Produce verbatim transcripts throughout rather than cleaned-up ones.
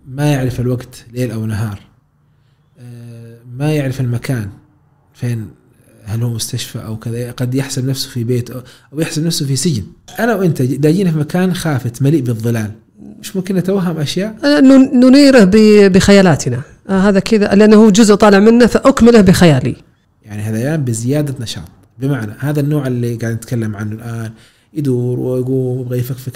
ما يعرف الوقت ليل أو نهار، ما يعرف المكان فين، هل هو مستشفى أو كذا، قد يحسب نفسه في بيت أو يحسب نفسه في سجن. أنا وإنت داجين في مكان خافت مليء بالظلال، مش ممكن نتوهم أشياء ننيره بخيالاتنا. آه هذا كذا لأنه جزء طالع منه فأكمله بخيالي. يعني هذيان بزيادة نشاط، بمعنى هذا النوع اللي قاعد نتكلم عنه الآن يدور ويقوم ويبغى يفكفك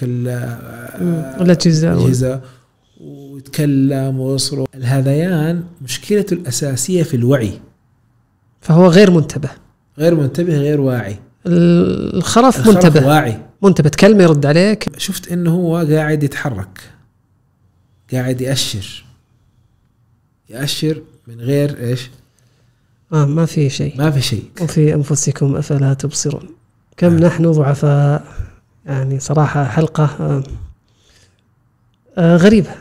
الأجهزة ويتكلم ويصرخ. الهذيان مشكلته الأساسية في الوعي، فهو غير منتبه غير منتبه غير واعي. الخرف, الخرف منتبه واعي، منتبه تكلم يرد عليك. شفت إنه هو قاعد يتحرك، قاعد يأشر يأشر من غير إيش آه ما في شيء، ما في شيء. وفي أنفسكم أفلا تبصرون. كم آه. نحن ضعفاء. يعني صراحة حلقة آه آه غريبة.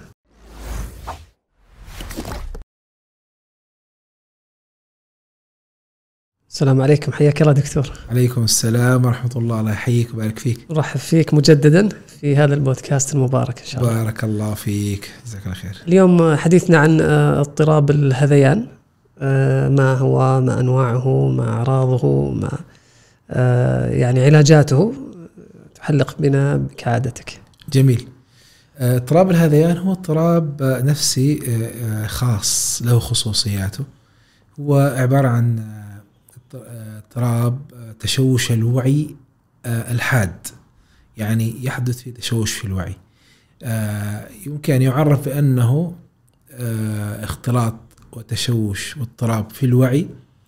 السلام عليكم، حياك الله دكتور. عليكم السلام ورحمة الله، الله يحييك وبارك فيك. نرحب فيك مجددا في هذا البودكاست المبارك إن شاء الله. بارك الله فيك، جزاك الله خير. اليوم حديثنا عن اضطراب الهذيان، ما هو، ما أنواعه، ما أعراضه، ما يعني علاجاته. تحلق بنا كعادتك. جميل. اضطراب الهذيان هو اضطراب نفسي خاص له خصوصياته. هو عبارة عن اضطراب تشوش الوعي الحاد، يعني يحدث في تشوش في الوعي. يمكن أن يعرف بأنه اختلاط وتشوش واضطراب في الوعي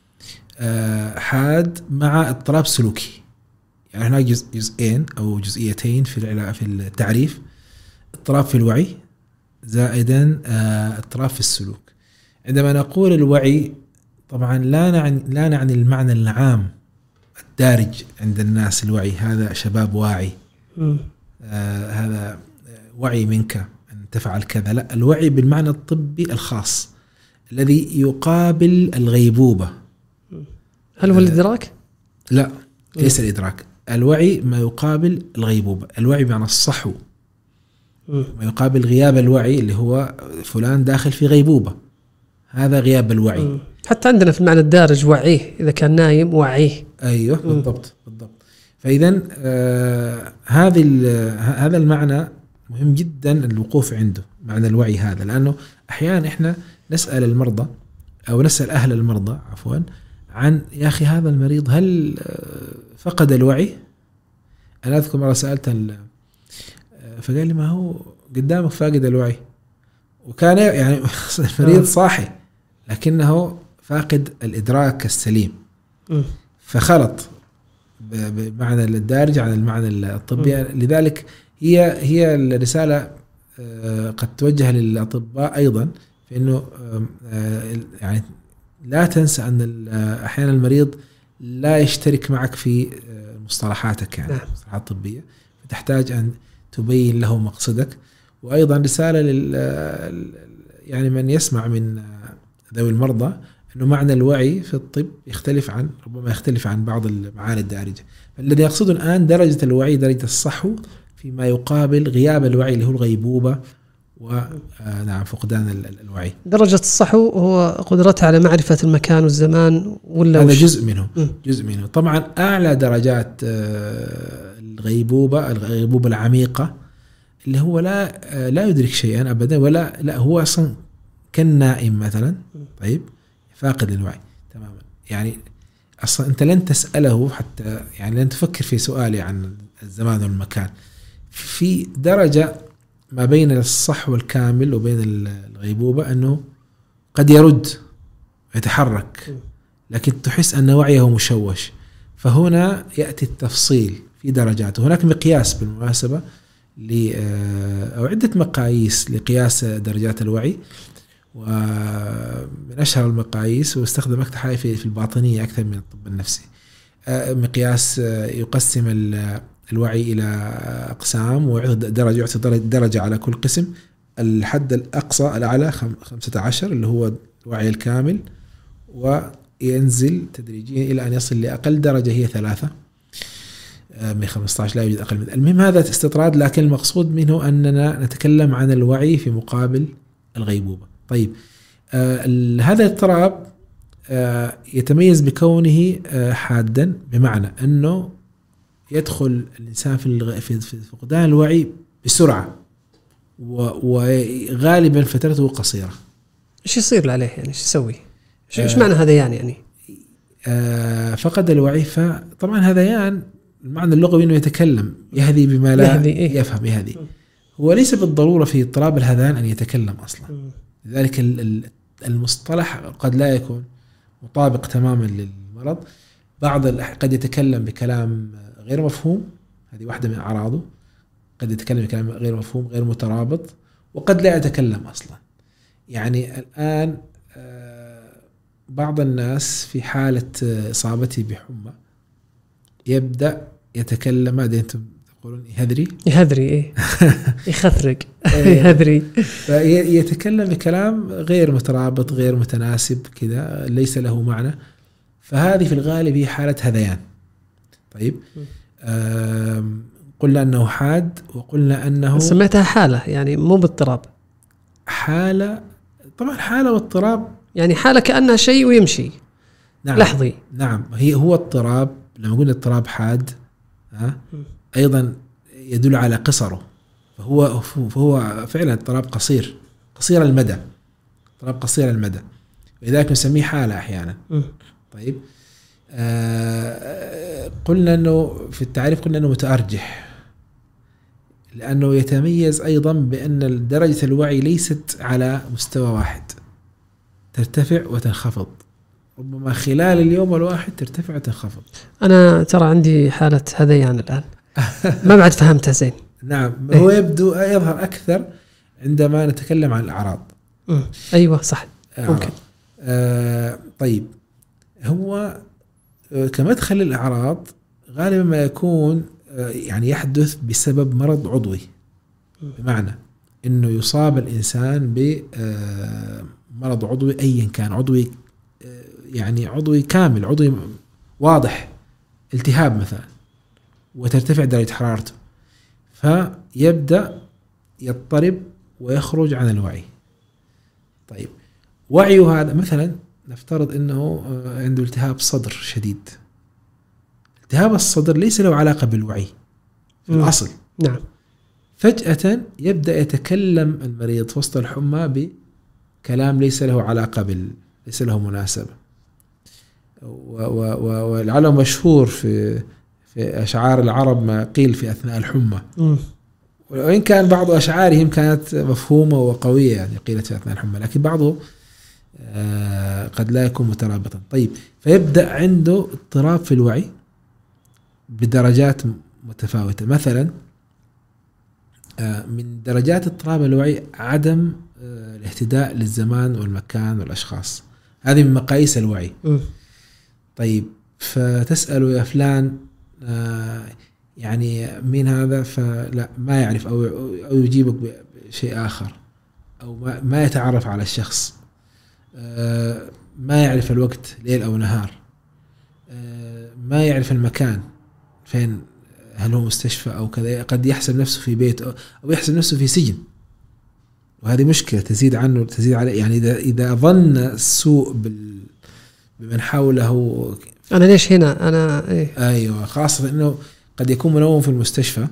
حاد مع اضطراب سلوكي. يعني هناك جزء جزئين أو جزئيتين في في التعريف: اضطراب في الوعي زائدا اضطراب في السلوك. عندما نقول الوعي طبعا لا نعني لا نعني المعنى العام الدارج عند الناس. الوعي هذا شباب واعي، آه هذا وعي منك أن تفعل كذا. لا، الوعي بالمعنى الطبي الخاص الذي يقابل الغيبوبة. هل هو الإدراك؟ لا، ليس الإدراك. الوعي ما يقابل الغيبوبة. الوعي بمعنى الصحو، ما يقابل غياب الوعي اللي هو فلان داخل في غيبوبة، هذا غياب الوعي. م. حتى عندنا في المعنى الدارج وعيه، إذا كان نايم وعيه. أيوه بالضبط بالضبط. فإذا آه هذه هذا المعنى مهم جدا الوقوف عنده، معنى الوعي هذا، لأنه أحيانا إحنا نسأل المرضى أو نسأل أهل المرضى عفوا عن يا أخي هذا المريض هل فقد الوعي؟ أنا أذكر مرة سألت فقال لي ما هو قدامك فاقد الوعي، وكان يعني المريض صاحي لكنه فاقد الإدراك السليم، فخلط بمعنى الدارج عن المعنى الطبي. لذلك هي هي الرسالة قد توجه للأطباء أيضا في إنه يعني لا تنسى أن أحيانا المريض لا يشترك معك في مصطلحاتك، يعني مصطلحات طبية، فتحتاج أن تبين له مقصدك. وأيضا رسالة لل يعني من يسمع من ذوي المرضى أنه معنى الوعي في الطب يختلف عن ربما يختلف عن بعض المعاني الدارجة. الذي يقصده الآن درجة الوعي، درجة الصحو فيما يقابل غياب الوعي اللي هو الغيبوبة ونعم فقدان الوعي. درجة الصحو هو قدرتها على معرفة المكان والزمان، ولا هذا جزء منه م. جزء منه. طبعا أعلى درجات الغيبوبة الغيبوبة العميقة اللي هو لا لا يدرك شيئا أبدا، ولا لا هو أصلا كالنائم مثلا، طيب فاقد للوعي تماما. يعني أصلا أنت لن تسأله حتى، يعني لن تفكر في سؤالي عن الزمان والمكان. في درجة ما بين الصحو الكامل وبين الغيبوبة أنه قد يرد يتحرك لكن تحس أن وعيه مشوش. فهنا يأتي التفصيل في درجاته. هناك مقياس بالمناسبة أو عدة مقاييس لقياس درجات الوعي، ومن أشهر المقاييس واستخدم أكثر في الباطنية أكثر من الطب النفسي. مقياس يقسم الوعي إلى أقسام ويعطي درجة يعطي درجة على كل قسم. الحد الأقصى الأعلى خمسة عشر اللي هو الوعي الكامل، وينزل تدريجيا إلى أن يصل لأقل درجة هي ثلاثة من خمسة عشر، لا يوجد أقل من. المهم هذا استطراد، لكن المقصود منه أننا نتكلم عن الوعي في مقابل الغيبوبة. طيب آه هذا الاضطراب آه يتميز بكونه آه حادا، بمعنى أنه يدخل الإنسان في في فقدان الوعي بسرعة، وغالبا فترته قصيرة. إيش يصير له عليه يعني؟ إيش يسوي؟ إيش آه معنى هذيان يعني؟ آه فقد الوعي، فطبعا هذيان المعنى اللغوي إنه يتكلم، يهذي بما لا يهذي إيه؟ يفهم. يهذي هو ليس بالضرورة في اضطراب الهذيان أن يتكلم أصلا، لذلك المصطلح قد لا يكون مطابق تماما للمرض. بعض قد يتكلم بكلام غير مفهوم، هذه واحدة من أعراضه، قد يتكلم بكلام غير مفهوم غير مترابط، وقد لا يتكلم أصلا. يعني الآن بعض الناس في حالة إصابته بحمى يبدأ يتكلم، ماذا أنتم تقولون؟ يهذري يهذري إيه يخثرق يهذري، يتكلم بكلام غير مترابط غير متناسب كذا، ليس له معنى. فهذه في الغالب هي حالة هذيان. طيب قلنا أنه حاد، وقلنا أنه سميتها حالة يعني مو باضطراب. حالة طبعا حالة واضطراب يعني حالة كأنها شيء ويمشي. نعم. لحظي. نعم هي هو اضطراب. لما قلنا اضطراب حاد ها أيضا يدل على قصره، فهو فهو فعلا اضطراب قصير قصير المدى، اضطراب قصير المدى، ولذلك نسميه حالة أحيانا. م. طيب آه قلنا أنه في التعريف قلنا أنه متأرجح، لأنه يتميز أيضا بأن درجة الوعي ليست على مستوى واحد، ترتفع وتنخفض، ربما خلال اليوم الواحد ترتفع وتنخفض. أنا ترى عندي حالة هذيان الآن ما بعد فهمتها زين. نعم هو يبدو يظهر أكثر عندما نتكلم عن الأعراض. م. أيوة صح ممكن. آه طيب هو كمدخل الأعراض غالبا ما يكون يعني يحدث بسبب مرض عضوي، بمعنى إنه يصاب الإنسان بمرض عضوي أيا كان، عضوي يعني عضوي كامل، عضوي واضح، التهاب مثلا، وترتفع درجة حرارته، فيبدأ يضطرب ويخرج عن الوعي. طيب وعيه هذا مثلا نفترض أنه عنده التهاب صدر شديد، التهاب الصدر ليس له علاقة بالوعي في الأصل. نعم. فجأة يبدأ يتكلم المريض في وسط الحمى بكلام ليس له علاقة بال ليس له مناسبة، ولعله مشهور في في أشعار العرب ما قيل في أثناء الحمى، وإن كان بعض أشعارهم كانت مفهومة وقوية يعني قيلت في أثناء الحمى، لكن بعضه آه قد لا يكون مترابطا. طيب فيبدأ عنده اضطراب في الوعي بدرجات متفاوتة. مثلا آه من درجات اضطراب الوعي عدم آه الاهتداء للزمان والمكان والأشخاص، هذه من مقاييس الوعي. م. طيب فتسأله يا فلان آه يعني مين هذا، فلا ما يعرف أو أو يجيبك بشيء آخر، أو ما, ما يتعرف على الشخص، آه ما يعرف الوقت ليل أو نهار، آه ما يعرف المكان فين، هل هو مستشفى أو كذا، قد يحسب نفسه في بيت أو يحسب نفسه في سجن، وهذه مشكلة تزيد عنه تزيد عليه. يعني إذا إذا ظن السوء بال بمن حوله، أنا ليش هنا أنا إيه؟ أيوة، خاصة إنه قد يكون منوم في المستشفى،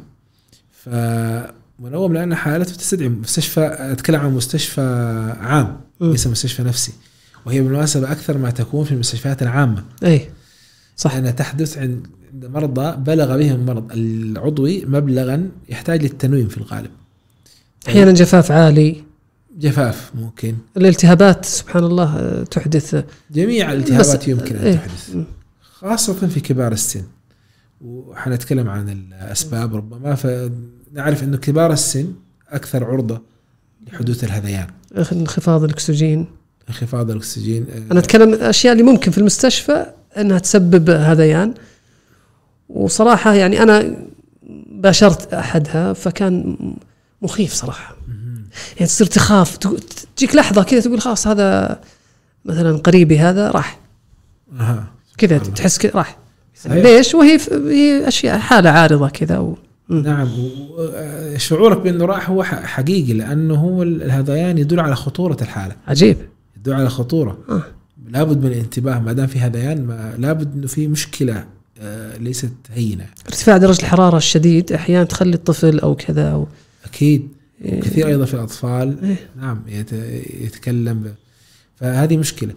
فمنوم لأن حالته تستدعي مستشفى. أتكلم عن مستشفى عام ليس مستشفى نفسي، وهي بالمناسبة أكثر ما تكون في المستشفيات العامة. أي صح. أنها تحدث عند مرضى بلغ بهم المرض العضوي مبلغا يحتاج للتنويم في الغالب. أحيانا جفاف عالي، جفاف ممكن، الالتهابات سبحان الله تحدث، جميع الالتهابات يمكن أن تحدث، خاصة في كبار السن. وحنتكلم عن الأسباب ربما، فنعرف أنه كبار السن أكثر عرضة لحدوث الهذيان. انخفاض الأكسجين انخفاض الأكسجين أنا أتكلم الأشياء اللي ممكن في المستشفى أنها تسبب هذيان، وصراحة يعني أنا باشرت أحدها فكان مخيف صراحة. يعني تصير تخاف، تجيك لحظة كذا تقول خلاص هذا مثلا قريبي هذا راح كذا، تحس كذا راح. ليش؟ وهي هي أشياء حالة عارضة كذا و... نعم. شعورك بأنه راح هو حقيقي، لأنه هو الهذيان يدل على خطورة الحالة. عجيب. يدل على خطورة. آه. لابد من الانتباه، ما دام في هذيان ما لابد إنه في مشكلة ليست هينة. ارتفاع درجة الحرارة الشديد أحيانا تخلي الطفل أو كذا أو أكيد. إيه. كثير أيضا في الأطفال. إيه. نعم يتكلم ب... فهذه مشكلة.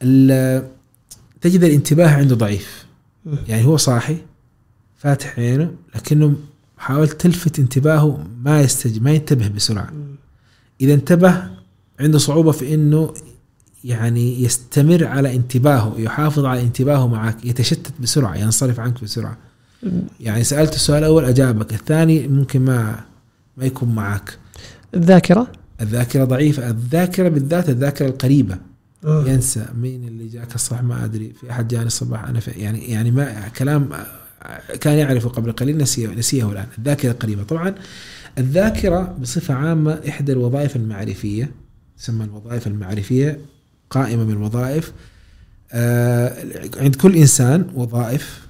تجد الانتباه عنده ضعيف. م. يعني هو صاحي فاتح عينه لكنه حاول تلفت انتباهه ما يستج ما ينتبه بسرعة. م. إذا انتبه عنده صعوبة في إنه يعني يستمر على انتباهه، يحافظ على انتباهه معك، يتشتت بسرعة، ينصرف عنك بسرعة. م. يعني سألت السؤال الأول أجابك، الثاني ممكن ما ما يكون معك. الذاكرة الذاكرة ضعيفة. الذاكرة بالذات الذاكرة القريبة. أوه. ينسى مين اللي جاك الصباح ما أدري، في أحد جاني الصباح أنا في يعني يعني ما كلام كان يعرفه قبل قليل نسيه نسيه الآن. الذاكرة قريبة. طبعا الذاكرة بصفة عامة إحدى الوظائف المعرفية، تسمى الوظائف المعرفية، قائمة من الوظائف. آه عند كل إنسان وظائف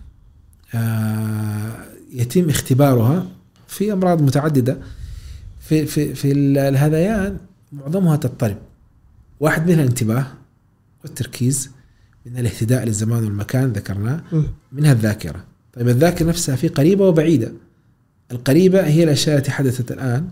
آه يتم اختبارها في أمراض متعددة. في في في الهذيان معظمها تضطرب. واحد منها الانتباه والتركيز، منها الاهتداء للزمان والمكان ذكرناه، منها الذاكرة. طيب الذاكرة نفسها في قريبة وبعيدة. القريبة هي الأشياء التي حدثت الآن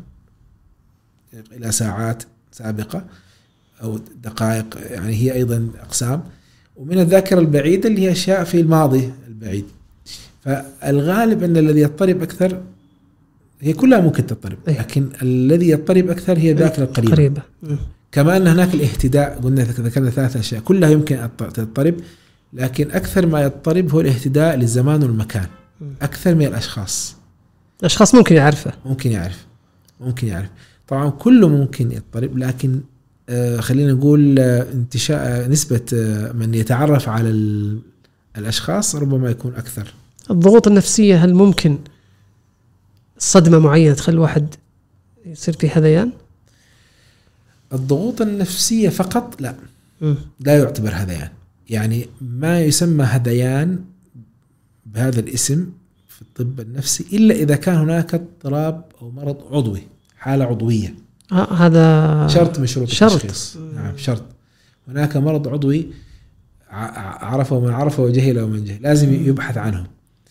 إلى ساعات سابقة أو دقائق، يعني هي أيضا أقسام. ومن الذاكرة البعيدة اللي هي أشياء في الماضي البعيد. فالغالب أن الذي يضطرب أكثر هي كلها ممكن تضطرب، لكن الذي يضطرب أكثر هي الذاكرة القريبة. قريبة. كما أن هناك الاهتداء، قلنا ذكرنا ثلاث أشياء كلها يمكن تضطرب، لكن أكثر ما يضطرب هو الاهتداء للزمان والمكان أكثر من الأشخاص. الأشخاص ممكن يعرفه، ممكن يعرف ممكن يعرف طبعا كله ممكن يضطرب، لكن آه خلينا نقول آه انتشاء آه نسبة آه من يتعرف على الأشخاص ربما يكون أكثر. الضغوط النفسية، هل ممكن صدمة معينة تخلي الواحد يصير في هذيان؟ الضغوط النفسية فقط لا م. لا يعتبر هذيان. يعني ما يسمى هذيان بهذا الاسم في الطب النفسي إلا إذا كان هناك اضطراب أو مرض عضوي، حالة عضوية. آه هذا شرط من شروط التشخيص. نعم شرط. هناك مرض عضوي عرفه من عرفه وجهله ومن جهل، لازم يبحث عنه.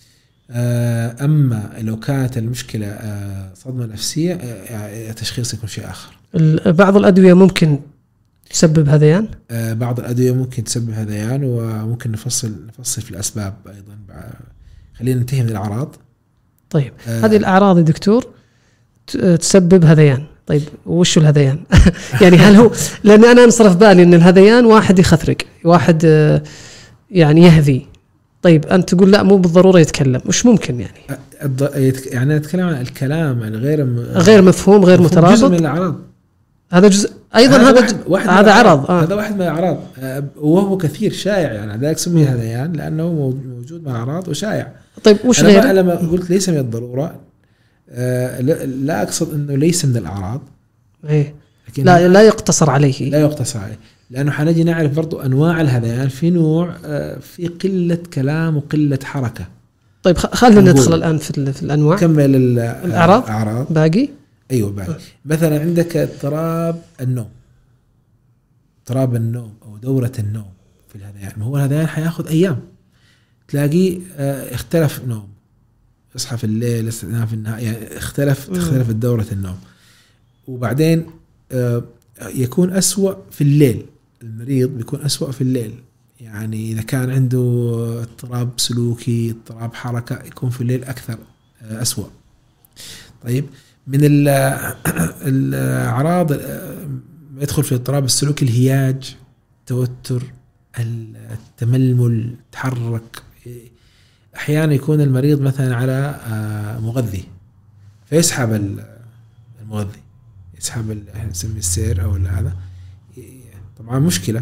أما لو كانت المشكلة صدمة نفسية تشخيص يكون شيء آخر. بعض الأدوية ممكن تسبب هذيان. بعض الأدوية ممكن تسبب هذيان، وممكن نفصل نفصل في الأسباب أيضا. خلينا ننتهي من الأعراض. طيب آه هذه الأعراض يا دكتور تسبب هذيان. طيب وش الهذيان؟ يعني هل هو، لأن أنا انصرف بالي أن الهذيان واحد يخثرق، واحد يعني يهذي. طيب أنت تقول لا مو بالضرورة يتكلم، وش ممكن يعني؟ يعني نتكلم عن الكلام الغير م... غير مفهوم، غير مترابط. جزء من الأعراض. هذا جزء أيضا. هذا واحد واحد هذا عرض. آه. هذا واحد من الأعراض، وهو كثير شائع، يعني ذلك سمي هذيان لأنه موجود مع أعراض وشائع. طيب وش غيره؟ أنا لما قلت ليس من الضرورة آه لا أقصد أنه ليس من الأعراض. إيه. لا لا يقتصر عليه. لا يقتصر عليه، لأنه حنجي نعرف برضو أنواع الهذيان. في نوع آه في قلة كلام وقلة حركة. طيب خلينا ندخل الآن في, في الأنواع. كمل الأعراض. الأعراض باقي. أيوة باقي. مثلا عندك اضطراب النوم، اضطراب النوم أو دورة النوم في الهذيان. ما هو الهذيان حياخذ أيام، تلاقيه اه اختلف نوم، يصحى في الليل ينام في النهار، يعني اختلف تختلف دورة النوم. وبعدين اه يكون أسوأ في الليل. المريض بيكون أسوأ في الليل، يعني إذا كان عنده اضطراب سلوكي، اضطراب حركة، يكون في الليل أكثر اه أسوأ. طيب من الأعراض يدخل في اضطراب السلوك الهياج، التوتر، التململ، تحرك. أحيانا يكون المريض مثلا على مغذي فيسحب المغذي، يسحب احنا نسميه السير أو هذا، طبعا مشكلة.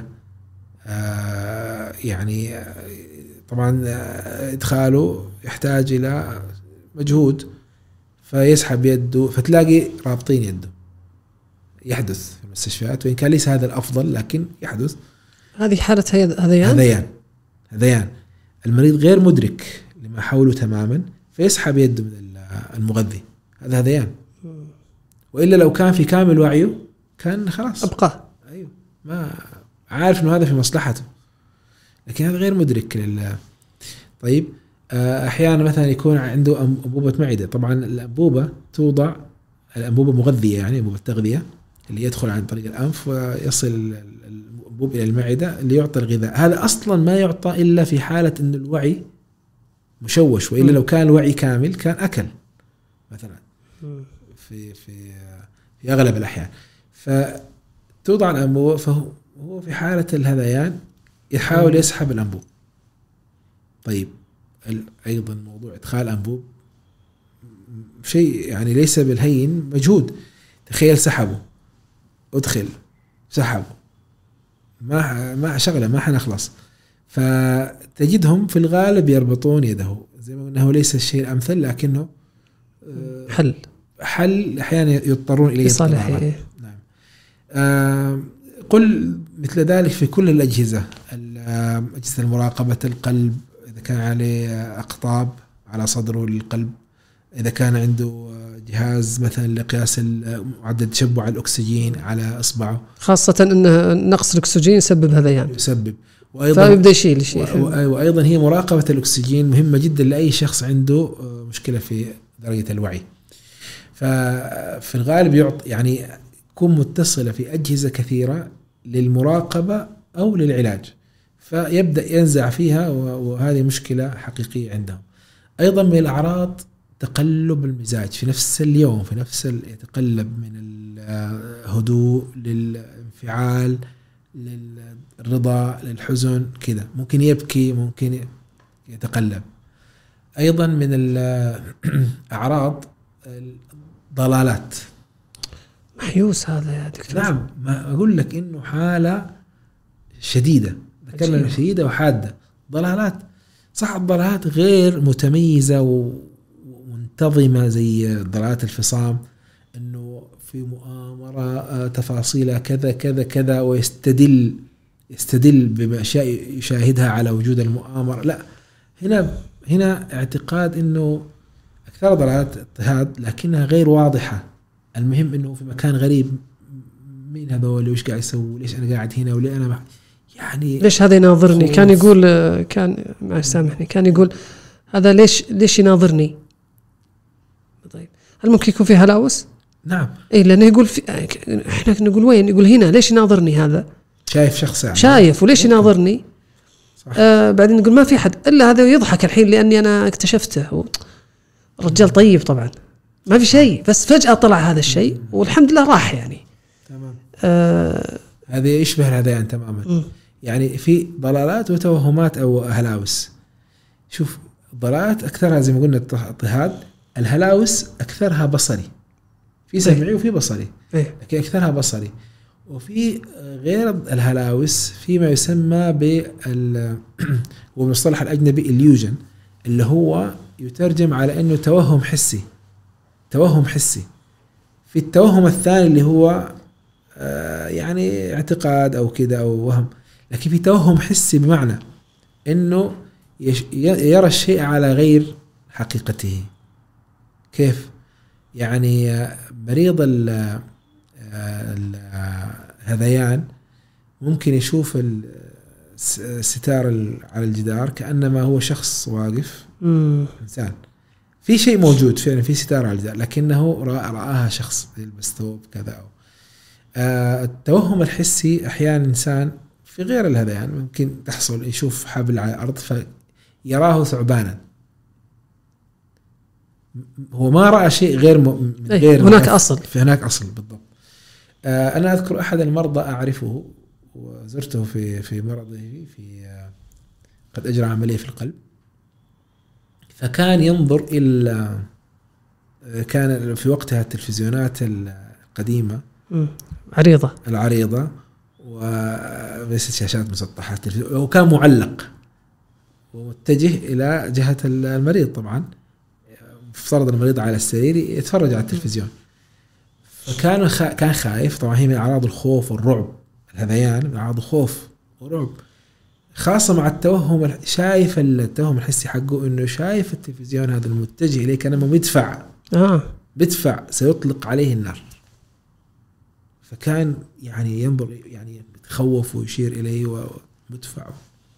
يعني طبعا إدخاله يحتاج إلى مجهود، فيسحب يده، فتلاقي رابطين يده. يحدث في المستشفيات، وإن كان ليس هذا الأفضل لكن يحدث. هذه حالة هذيان. هذيان هذيان المريض غير مدرك لما حوله تماما، فيسحب يده من المغذي، هذا هذيان. وإلا لو كان في كامل وعيه كان خلاص أبقاه. أيوه، ما عارف إنه هذا في مصلحته، لكن هذا غير مدرك لل. طيب أحيانا مثلا يكون عنده أنبوبة معدة. طبعا الأنبوبة توضع، الأنبوبة مغذية يعني أنبوبة تغذية اللي يدخل عن طريق الأنف ويصل الأنبوب إلى المعدة اللي يعطي الغذاء. هذا أصلا ما يعطى إلا في حالة إن الوعي مشوش، وإلا لو كان الوعي كامل كان أكل مثلا في في في أغلب الأحيان. فتوضع الأنبوبة، فهو هو في حالة الهذيان يحاول يسحب الأنبوب. طيب أيضا موضوع إدخال أنبوب شيء يعني ليس بالهين، مجهود. تخيل سحبه، أدخل، سحبه، ما ما شغلة ما حنخلص. فتجدهم في الغالب يربطون يده، زي ما قلنا هو ليس الشيء الأمثل، لكنه حل حل أحيانا يضطرون إليه صالح. نعم. آه قل مثل ذلك في كل الأجهزة، أجهزة المراقبة، القلب إذا كان عليه أقطاب على صدره للقلب، إذا كان عنده جهاز مثلا لقياس معدل تشبع الأكسجين على إصبعه، خاصة أن نقص الأكسجين يسبب هذيان، يسبب وأيضا فيبدأ يشيل شيء. وأيضا هي مراقبة الأكسجين مهمة جدا لأي شخص عنده مشكلة في درجة الوعي. ففي الغالب يعطي يعني تكون متصلة في أجهزة كثيرة للمراقبة أو للعلاج، فيبدأ ينزع فيها، وهذه مشكلة حقيقية عندهم. أيضا من الأعراض تقلب المزاج في نفس اليوم، في نفس يتقلب من الهدوء للانفعال للرضا للحزن كذا، ممكن يبكي، ممكن يتقلب. أيضا من الأعراض ضلالات. محيوس هذا يا دكتور. نعم، ما أقول لك إنه حالة شديدة، ذكرنا شديدة وحادة. ضلالات صح، الضلالات غير متميزة ومنتظمة زي ضلالات الفصام، إنه في مؤامرة تفاصيلها كذا كذا كذا، ويستدل يستدل بأشياء يشاهدها على وجود المؤامرة. لا، هنا هنا اعتقاد إنه أكثر ضلالات اضطهاد لكنها غير واضحة. المهم إنه في مكان غريب، مين هذول وإيش قاعد يسوي، ليش أنا قاعد هنا، وليه أنا يعني ليش هذا يناظرني. كان يقول كان ما سامحني كان يقول هذا ليش ليش يناظرني. طيب هل ممكن يكون في هلاوس؟ نعم. إيه لأنه يقول في إحنا نقول وين، يقول هنا ليش يناظرني، هذا شايف شخص يعني. شايف وليش يناظرني. آه بعدين نقول ما في حد إلا هذا، يضحك الحين لأني أنا اكتشفته. رجال طيب طبعا ما في شيء، بس فجأة طلع هذا الشيء والحمد لله راح يعني. تمام. آه هذا يشبه الهذيان يعني تماما. م. يعني في ضلالات وتوهمات أو هلاوس. شوف، ضلالات أكثرها زي ما قلنا اضطهاد، الهلاوس أكثرها بصري، في سمعي وفي بصري، لكن أكثرها بصري. وفي غير الهلاوس في ما يسمى بال ومصطلح الأجنبي illusion، اللي هو يترجم على أنه توهم حسي. توهم حسي. في التوهم الثاني اللي هو آه يعني اعتقاد أو كده أو وهم، لكن في توهم حسي بمعنى أنه يرى الشيء على غير حقيقته. كيف؟ يعني مريض الهذيان ممكن يشوف الستار على الجدار كأنما هو شخص واقف، إنسان، في شيء موجود فعلا، في ستار على الجدار، لكنه رآها شخص يلبس ثوب كذا. أو التوهم الحسي أحيانا إنسان في غير الهذيان ممكن تحصل يشوف حبل على الأرض فيراه ثعبانا، هو ما رأى شيء غير م... غير هناك أصل، في هناك أصل بالضبط. آه أنا أذكر أحد المرضى أعرفه وزرته في في مرضه في آه قد أجرى عملية في القلب، فكان ينظر إلى آه كان في وقتها التلفزيونات القديمة عريضة العريضة وليست شاشات مسطحة، وكان معلق ومتجه إلى جهة المريض. طبعا افترض المريض على السرير يتفرج على التلفزيون، فكان خ... كان خايف. طبعا هي من أعراض الخوف والرعب، الهذيان من أعراض الخوف والرعب. خاصة مع التوهم، شايف التوهم الحسي حقه إنه شايف التلفزيون هذا المتجه إليه كأنه بيدفع آه. بدفع سيطلق عليه النار، فكان يعني ينظر يعني يتخوف ويشير إليه ومدفعه.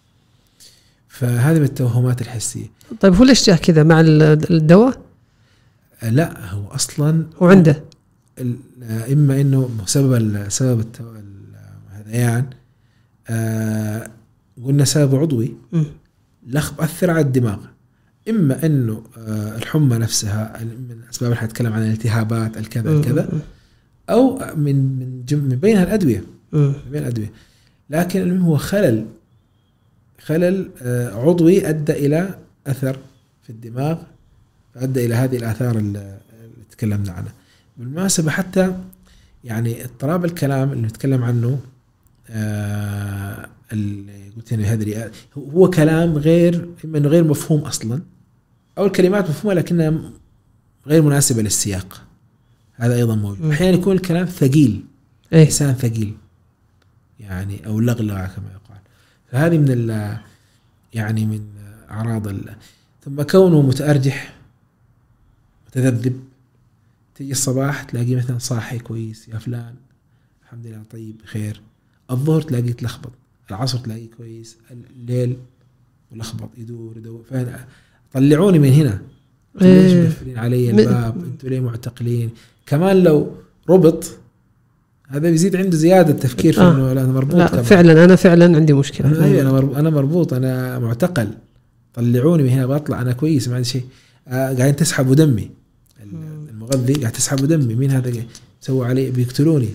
فهذه من التوهمات الحسية. طيب هو ليش جاء كذا مع الدواء؟ لا هو أصلا وعنده إما إنه سبب سبب الهذيان آه قلنا سبب عضوي لخب أثر على الدماغ، إما إنه آه الحمى نفسها من الأسباب اللي حنتكلم عن الالتهابات الكذا الكذا، أو من من من بينها الأدوية من بين الأدوية. لكن المهم هو خلل خلل آه عضوي أدى إلى أثر في الدماغ، أدى إلى هذه الآثار اللي تكلمنا عنها. بالمناسبة حتى يعني اضطراب الكلام اللي نتكلم عنه آه اللي قلت لنا هذا هو كلام غير، إما إنه غير مفهوم أصلا، أو الكلمات مفهومة لكنها غير مناسبة للسياق، هذا أيضا موجود. أحيانا يكون الكلام ثقيل، إيه؟ لسان ثقيل يعني، أو لغلغة كما يقال. فهذه من ال يعني من أعراض ال ثم كونه متأرجح متذبذب، تيجي الصباح تلاقيه مثلا صاحي كويس، يا فلان الحمد لله طيب بخير، الظهر تلاقيه تلخبط، العصر تلاقيه كويس، الليل ملخبط يدور يدور. فأنا طلعوني من هنا، ليش مقفلين علي الباب؟ انتوا ليه معتقلين؟ كمان لو ربط هذا بيزيد عنده زيادة تفكير في آه. انه انا مربوط. لا فعلا انا فعلا عندي مشكلة، انا انا انا مربوط، انا معتقل، طلعوني من هنا بطلع انا كويس ما عندي شيء. آه قاعدين تسحبوا دمي، المغذي قاعد تسحبوا دمي، مين هذا سووا علي؟ بيقتلوني،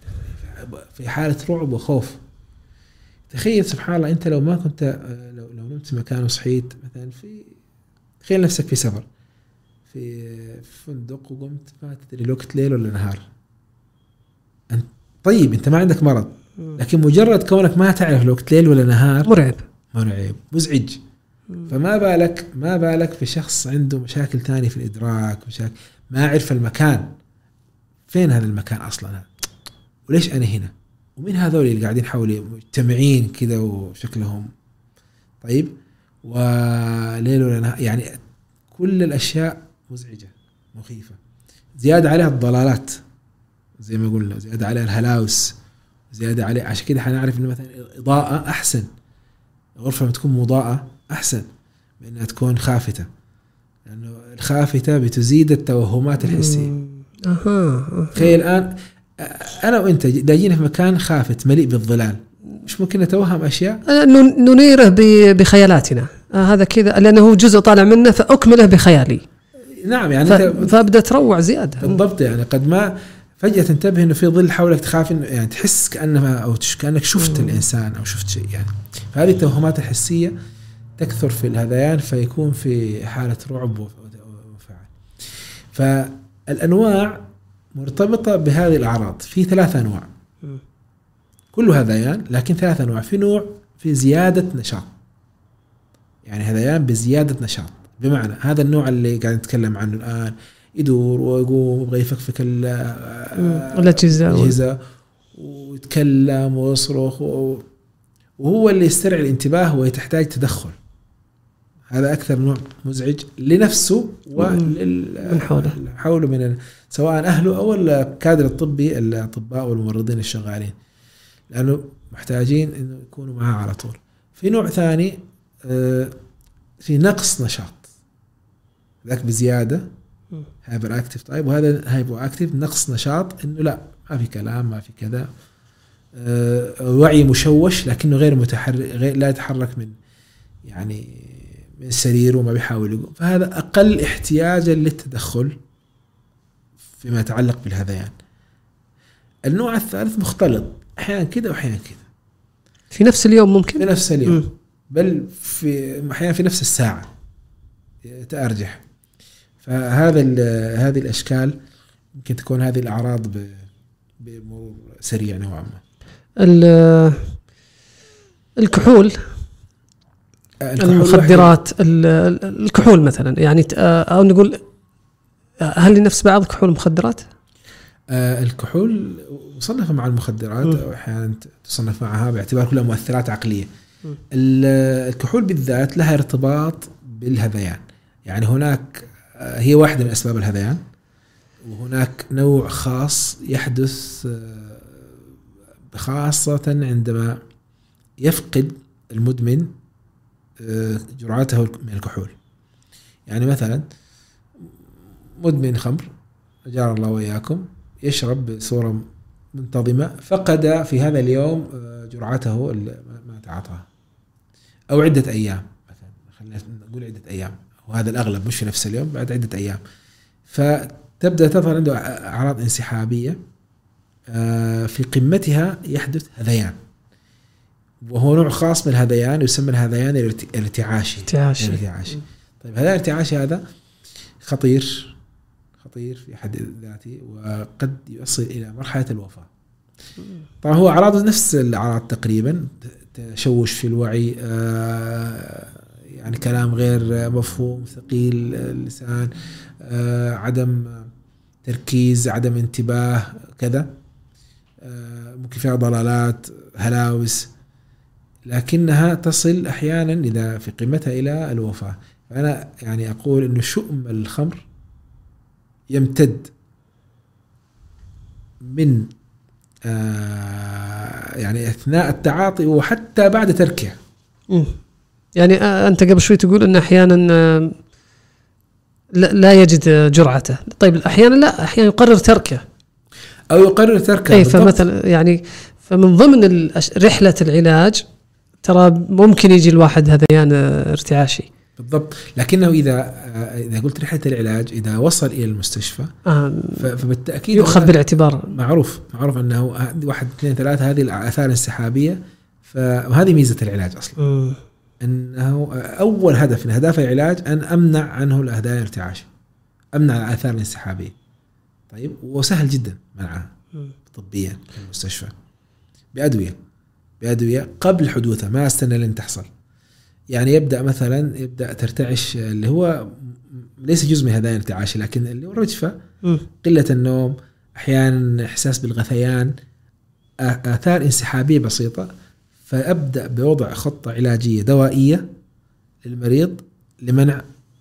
في حالة رعب وخوف. تخيل سبحان الله، انت لو ما كنت لو لو نمت في مكان وصحيت مثلا في، تخيل نفسك في سفر في فندق وقمت ما تدري الوقت ليل ولا نهار. انت طيب انت ما عندك مرض، لكن مجرد كونك ما تعرف الوقت ليل ولا نهار مرعب مرعب مزعج. فما بالك ما بالك في شخص عنده مشاكل ثانية في الإدراك، مشاكل ما عرف المكان، فين هذا المكان أصلا، وليش أنا هنا، ومين هذول اللي قاعدين حولي مجتمعين كذا وشكلهم طيب، وليل ولا نهار، يعني كل الأشياء مزعجة مخيفة. زيادة عليها الضلالات زي ما قلنا، زيادة عليها الهلاوس، زيادة عليها، عشان كده حنعرف إنه مثلا إضاءة أحسن، الغرفة بتكون مضاءة أحسن من أنها تكون خافتة، لأنه الخافتة بتزيد التوهمات الحسية. أها. تخيل الآن أنا وأنت داجين في مكان خافت مليء بالظلال، مش ممكن نتوهم أشياء؟ ننيره بخيالاتنا، آه هذا كذا لأنه جزء طالع منه فأكمله بخيالي. نعم يعني ف... فأبدأ تروع زيادة. بالضبط، يعني قد ما فجأة تنتبه إنه في ظل حولك، تخاف إنه يعني تحس كأنما أو كأنك شفت مم. الإنسان أو شفت شيء يعني. فهذه التوهمات الحسية تكثر في الهذيان، فيكون في حالة رعب وفعل. فالأنواع مرتبطة بهذه الأعراض، في ثلاث أنواع كله هذيان، لكن ثلاث أنواع. في نوع في زيادة نشاط، يعني هذيان بزيادة نشاط، بمعنى هذا النوع اللي قاعد نتكلم عنه الآن، يدور ويقوم ويبغى يفكفك الأجهزة ويتكلم ويصرخ، وهو اللي يسترعي الانتباه ويتحتاج تدخل. هذا أكثر نوع مزعج لنفسه ولمن حوله حوله من سواء أهله أو الكادر الطبي، الأطباء والممرضين الشغالين، لأنه محتاجين إنه يكونوا معه على طول. في نوع ثاني في نقص نشاط، ذاك بزيادة هايبر أكتيف طيب، وهذا هايبو أكتيف نقص نشاط، إنه لا ما في كلام ما في كذا، وعي مشوش لكنه غير متحرك، غير لا يتحرك من يعني من سريره وما بيحاول يقوم. فهذا أقل احتياجا للتدخل فيما يتعلق بالهذيان. النوع الثالث مختلط، أحيانا كده وأحيانا كده في نفس اليوم، ممكن في نفس اليوم م. بل في أحيانا في نفس الساعة تأرجح. فهذا هذه الأشكال يمكن تكون هذه الأعراض بمرور سريع نوعا ما. الكحول، المخدرات، الكحول مثلا، يعني أو نقول هل نفس بعض كحول المخدرات؟ الكحول مصنفة مع المخدرات، أو أحيانا تصنف معها باعتبار كلها مؤثرات عقلية. الكحول بالذات لها ارتباط بالهذيان، يعني هناك هي واحدة من أسباب الهذيان، وهناك نوع خاص يحدث خاصة عندما يفقد المدمن جرعته من الكحول. يعني مثلا مدمن خمر جار الله وإياكم يشرب بصورة منتظمة، فقد في هذا اليوم جرعته ما تعاطاها أو عدة أيام، مثلا خلينا نقول عدة أيام، وهذا الأغلب مش في نفس اليوم، بعد عدة أيام فتبدأ تظهر عنده أعراض انسحابية، في قمتها يحدث هذيان، وهو نوع خاص من الهذيان يسمى الهذيان الارتعاشي. الارتعاشي. طيب هذا الارتعاشي هذا خطير خطير في حد ذاته، وقد يصل إلى مرحلة الوفاة. طبعا هو أعراضه نفس الأعراض تقريبا، تشوش في الوعي، يعني كلام غير مفهوم، ثقيل اللسان، عدم تركيز، عدم انتباه، كذا، ممكن فيها ضلالات، هلاوس، لكنها تصل أحيانا إذا في قيمتها إلى الوفاة. فأنا يعني أقول إنه شؤم الخمر يمتد من آه يعني أثناء التعاطي وحتى بعد تركه. يعني أنت قبل شوي تقول إن أحيانا لا يجد جرعته، طيب أحيانا لا، أحيانا يقرر تركه أو يقرر تركه. أي فمثلا يعني فمن ضمن رحلة العلاج ترى ممكن يجي الواحد هذيان ارتعاشي. بالضبط، لكنه إذا إذا قلت رحلة العلاج إذا وصل إلى المستشفى آه فبالتأكيد يؤخذ بالاعتبار. معروف معروف أنه واحد اثنين ثلاثة هذه الآثار الانسحابية، فهذه ميزة العلاج أصلا. م. أنه أول هدف من أهداف العلاج أن أمنع عنه الهذيان الارتعاشي، أمنع الآثار الانسحابية. طيب وسهل جدا منعها طبيا في المستشفى بأدوية بأدوية قبل حدوثها، ما استنى لين تحصل. يعني يبدأ مثلا يبدأ ترتعش اللي هو ليس جزء من هذا الارتعاش، لكن اللي هو الرجفة، قلة النوم، أحيانا إحساس بالغثيان، آثار انسحابية بسيطة، فأبدأ بوضع خطة علاجية دوائية للمريض لمنع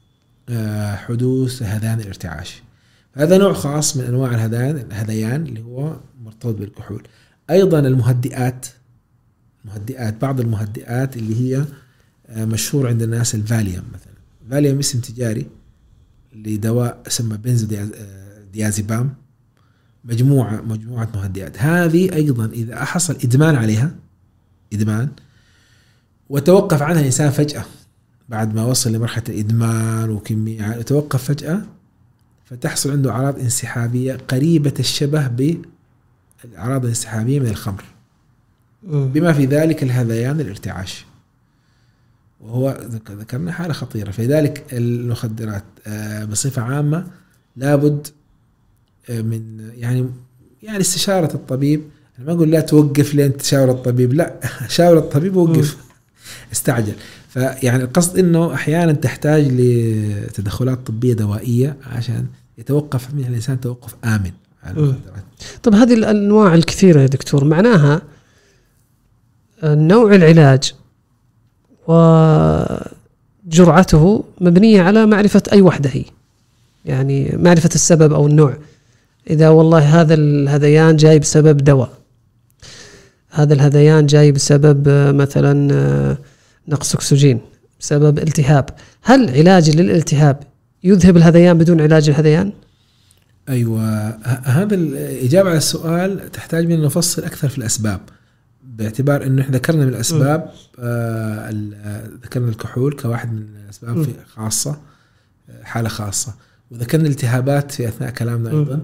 حدوث هذان الارتعاش. هذا نوع خاص من أنواع الهذيان الهذيان اللي هو مرتبط بالكحول. أيضا المهدئات، مهدئات بعض المهدئات اللي هي مشهور عند الناس، الفاليوم مثلا. فاليوم اسم تجاري لدواء اسمه بنزوديازيبام، مجموعة مجموعة مهدئات. هذه أيضا إذا حصل إدمان عليها، إدمان وتوقف عنها الإنسان فجأة بعد ما وصل لمرحلة الإدمان وكمية، يتوقف فجأة، فتحصل عنده أعراض انسحابية قريبة الشبه بالأعراض الانسحابية من الخمر، بما في ذلك الهذيان الارتعاش، وهو ذكرنا حالة خطيرة. فلذلك المخدرات بصفة عامة لابد من يعني يعني استشارة الطبيب. أنا ما أقول لا توقف لين تشاور الطبيب، لا، شاور الطبيب ووقف، استعجل. فيعني القصد إنه أحيانا تحتاج لتدخلات طبية دوائية عشان يتوقف من الإنسان توقف آمن على المخدرات. طب هذه الأنواع الكثيرة يا دكتور، معناها نوع العلاج وجرعته مبنية على معرفة أي وحدة هي، يعني معرفة السبب أو النوع. إذا والله هذا الهذيان جاي بسبب دواء، هذا الهذيان جاي بسبب مثلا نقص أكسجين، بسبب التهاب، هل علاج للالتهاب يذهب الهذيان بدون علاج الهذيان؟ أيوة، هذا الإجابة على السؤال تحتاج من نفصل أكثر في الأسباب، باعتبار أنه إحنا ذكرنا من الأسباب آه ذكرنا الكحول كواحد من الأسباب في خاصة، حالة خاصة، وذكرنا الالتهابات في أثناء كلامنا أيضا.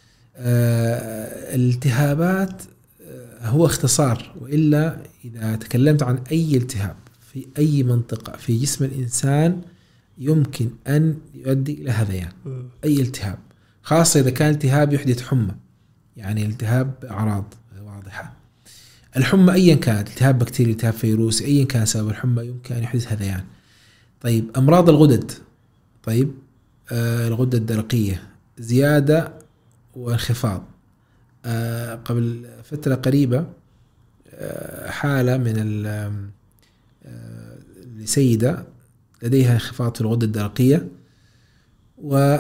آه الالتهابات هو اختصار، وإلا إذا تكلمت عن أي التهاب في أي منطقة في جسم الإنسان يمكن أن يؤدي إلى هذيان. أي التهاب، خاصة إذا كان التهاب يحدث حمى، يعني التهاب أعراض واضحة. الحمى أيا كانت، التهاب بكتيري، التهاب فيروسي، أيا كان سبب الحمى يمكن أن يحدث هذيان. طيب أمراض الغدد، طيب آه الغدة الدرقية، زيادة وانخفاض. آه قبل فترة قريبة آه حالة من لسيدة لديها انخفاض في الغدة الدرقية و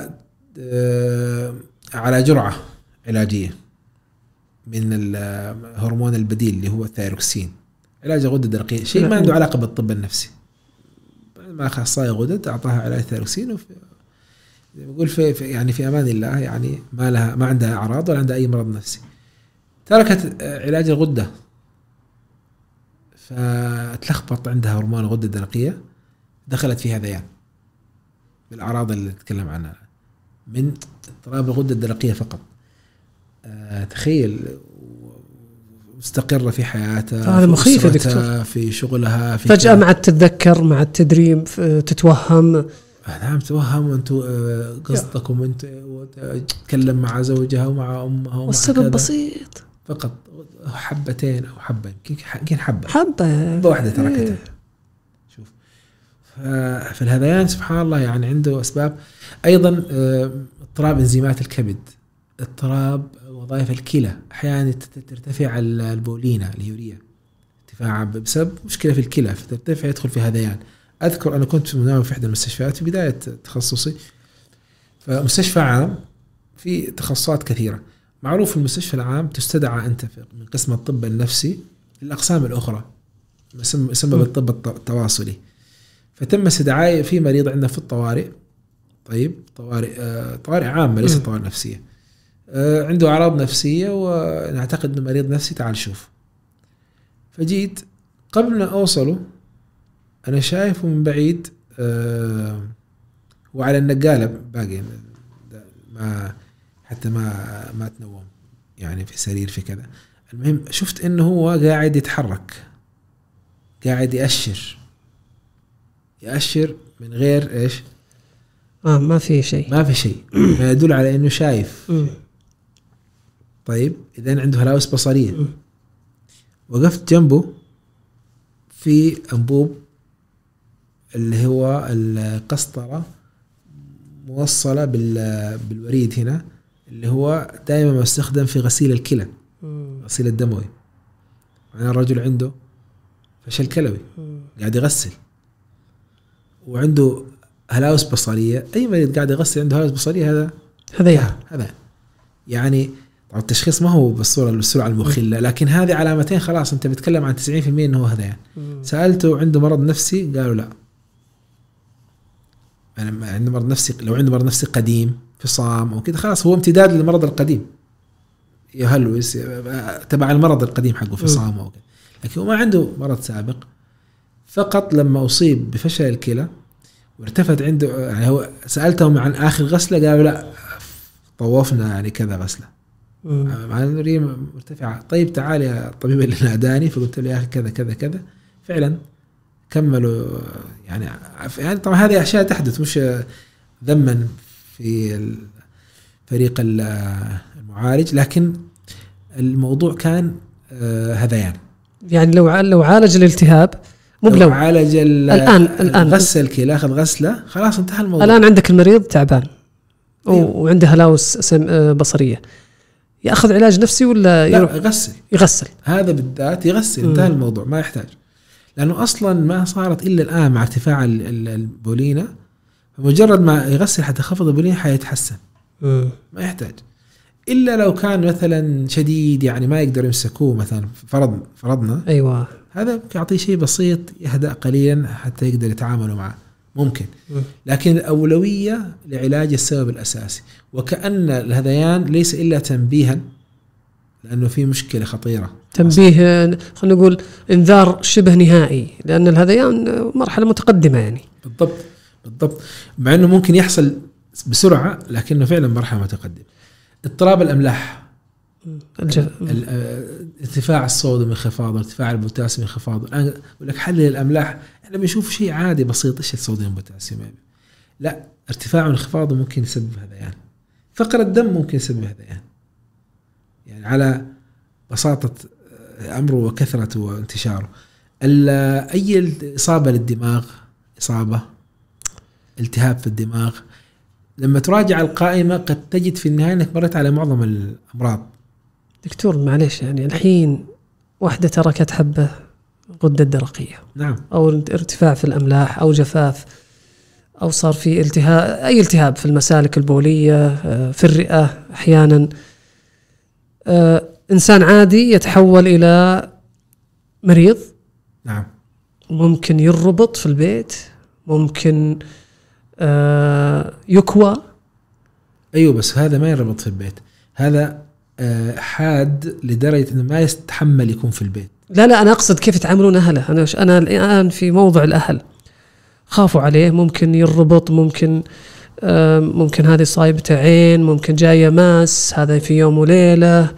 على جرعة علاجية من الهرمون البديل اللي هو الثايروكسين، علاج الغدة الدرقية، شيء ما عنده علاقة بالطب النفسي. ما أخصائي غدد أعطاها علاج ثايروكسين، يقول في يعني في أمان الله، يعني ما لها ما عندها أعراض ولا عندها أي مرض نفسي. تركت علاج الغدة فتلخبط عندها هرمون الغدة الدرقية، دخلت في هذيان بالأعراض اللي نتكلم عنها من اضطراب الغدة الدرقية فقط. أه تخيل، مستقرة في حياتها، هذا مخيف يا دكتور، في شغلها، في فجأة مع التتذكر مع التدريب تتوهم. نعم توهم، وانتو قصدكم انت تتكلم مع زوجها ومع امها، والسبب بسيط فقط حبتين او حبه، يمكن حبه حبه حبه واحده تركتها. شوف، في الهذيان سبحان الله يعني عنده اسباب ايضا. اضطراب انزيمات الكبد، اضطراب وظائف الكلى، احيانا ترتفع البولينه اليوريا، ارتفاع بسبب مشكله في الكلى فترتفع، يدخل في هذيان. أذكر أنا كنت مناوب في إحدى المستشفيات في بداية تخصصي، فمستشفى عام في تخصصات كثيرة. معروف المستشفى العام تستدعى أنت من قسم الطب النفسي للأقسام الأخرى، يسمى بالطب التواصلي. فتم استدعائي في مريض عندنا في الطوارئ، طيب طوارئ آه طوارئ عامة ليس طوارئ نفسية، آه عنده أعراض نفسية ونعتقد أنه مريض نفسي، تعال شوف. فجيت قبل ما أوصله أنا شايفه من بعيد أه وعلى النقالة باقي، ما حتى ما ما تنوم يعني في سرير في كذا. المهم شفت إنه هو قاعد يتحرك، قاعد يأشر يأشر من غير إيش آه ما في شيء ما في شيء ما يدل على إنه شايف. طيب إذن عنده هلاوس بصرية. وقفت جنبه في أنبوب اللي هو القسطرة موصلة بالوريد هنا، اللي هو دائما مستخدم في غسيل الكلى، غسيل الدموي. يعني الرجل عنده فشل كلوي قاعد يغسل وعنده هلاوس بصرية. أي مريض قاعد يغسل عنده هلاوس بصرية هذا هذا هذا يعني طبعا التشخيص ما هو بالصورة بالسرعة المخلة، لكن هذه علامتين خلاص أنت بتكلم عن تسعين بالمئة إنه هو هذا يعني. سألته عنده مرض نفسي، قالوا لا. أنا عنده مرض نفسي، لو عنده مرض نفسي قديم فصام أو كده خلاص هو امتداد للمرض القديم، يهلوس تبع المرض القديم حقه فصام أو كده، لكن هو ما عنده مرض سابق. فقط لما أصيب بفشل الكلى وارتفت عنده، يعني هو سألتهم عن آخر غسلة قالوا لا طوفنا يعني كذا غسلة مع الريم مرتفعة. طيب تعال يا الطبيب اللي ناداني، فقلت له يا أخي كذا كذا كذا، فعلا كملوا يعني. يعني طبعا هذه أشياء تحدث مش ذما في فريق المعالج، لكن الموضوع كان هذيان. يعني لو لو عالج الالتهاب مو لو لو عالج الآن الآن غسل كلى أخذ غسلة خلاص انتهى الموضوع. الآن عندك المريض تعبان وعنده هلاوس بصرية، يأخذ علاج نفسي ولا يروح يغسل؟ يغسل هذا بالذات يغسل، انتهى الموضوع، ما يحتاج. لأنه أصلا ما صارت إلا الآن مع ارتفاع البولينة، فمجرد ما يغسل حتى خفض البولينة حيتحسن، ما يحتاج. إلا لو كان مثلا شديد يعني ما يقدر يمسكوه مثلا، فرض فرضنا أيوة هذا يعطيه شيء بسيط يهدأ قليلا حتى يقدر يتعاملوا معه ممكن. لكن الأولوية لعلاج السبب الأساسي، وكأن الهذيان ليس إلا تنبيها لأنه في مشكلة خطيرة، تنبيه خلينا نقول إنذار شبه نهائي، لأن الهذيان مرحلة متقدمة يعني. بالضبط بالضبط، مع أنه ممكن يحصل بسرعة لكنه فعلا مرحلة متقدمة. اضطراب الأملاح، ارتفاع الصوديوم انخفاض، ارتفاع البوتاسيوم انخفاض. الآن أقول لك حلل الأملاح، احنا بنشوف شيء عادي بسيط، ايش الصوديوم والبوتاسيوم يعني. لا، ارتفاع انخفاضه ممكن يسبب هذيان. فقر الدم ممكن يسبب هذيان، يعني على بساطة أمره وكثرته وانتشاره. أي إصابة للدماغ، إصابة التهاب في الدماغ، لما تراجع القائمة قد تجد في النهاية أنك مرت على معظم الأمراض. دكتور معلش يعني الحين واحدة تركت حبة الغدة الدرقية. نعم. أو ارتفاع في الأملاح أو جفاف أو صار في التهاب، أي التهاب في المسالك البولية، في الرئة أحيانا. إنسان عادي يتحول إلى مريض. نعم. ممكن يربط في البيت، ممكن يكوى. أيوة بس هذا ما يربط في البيت، هذا حاد لدرجة أنه ما يستحمل يكون في البيت. لا لا أنا أقصد كيف يتعاملون أهله. أنا أنا الآن في موضع الأهل، خافوا عليه، ممكن يربط، ممكن ممكن هذه صايبته عين، ممكن جاية ماس، هذا في يوم وليلة.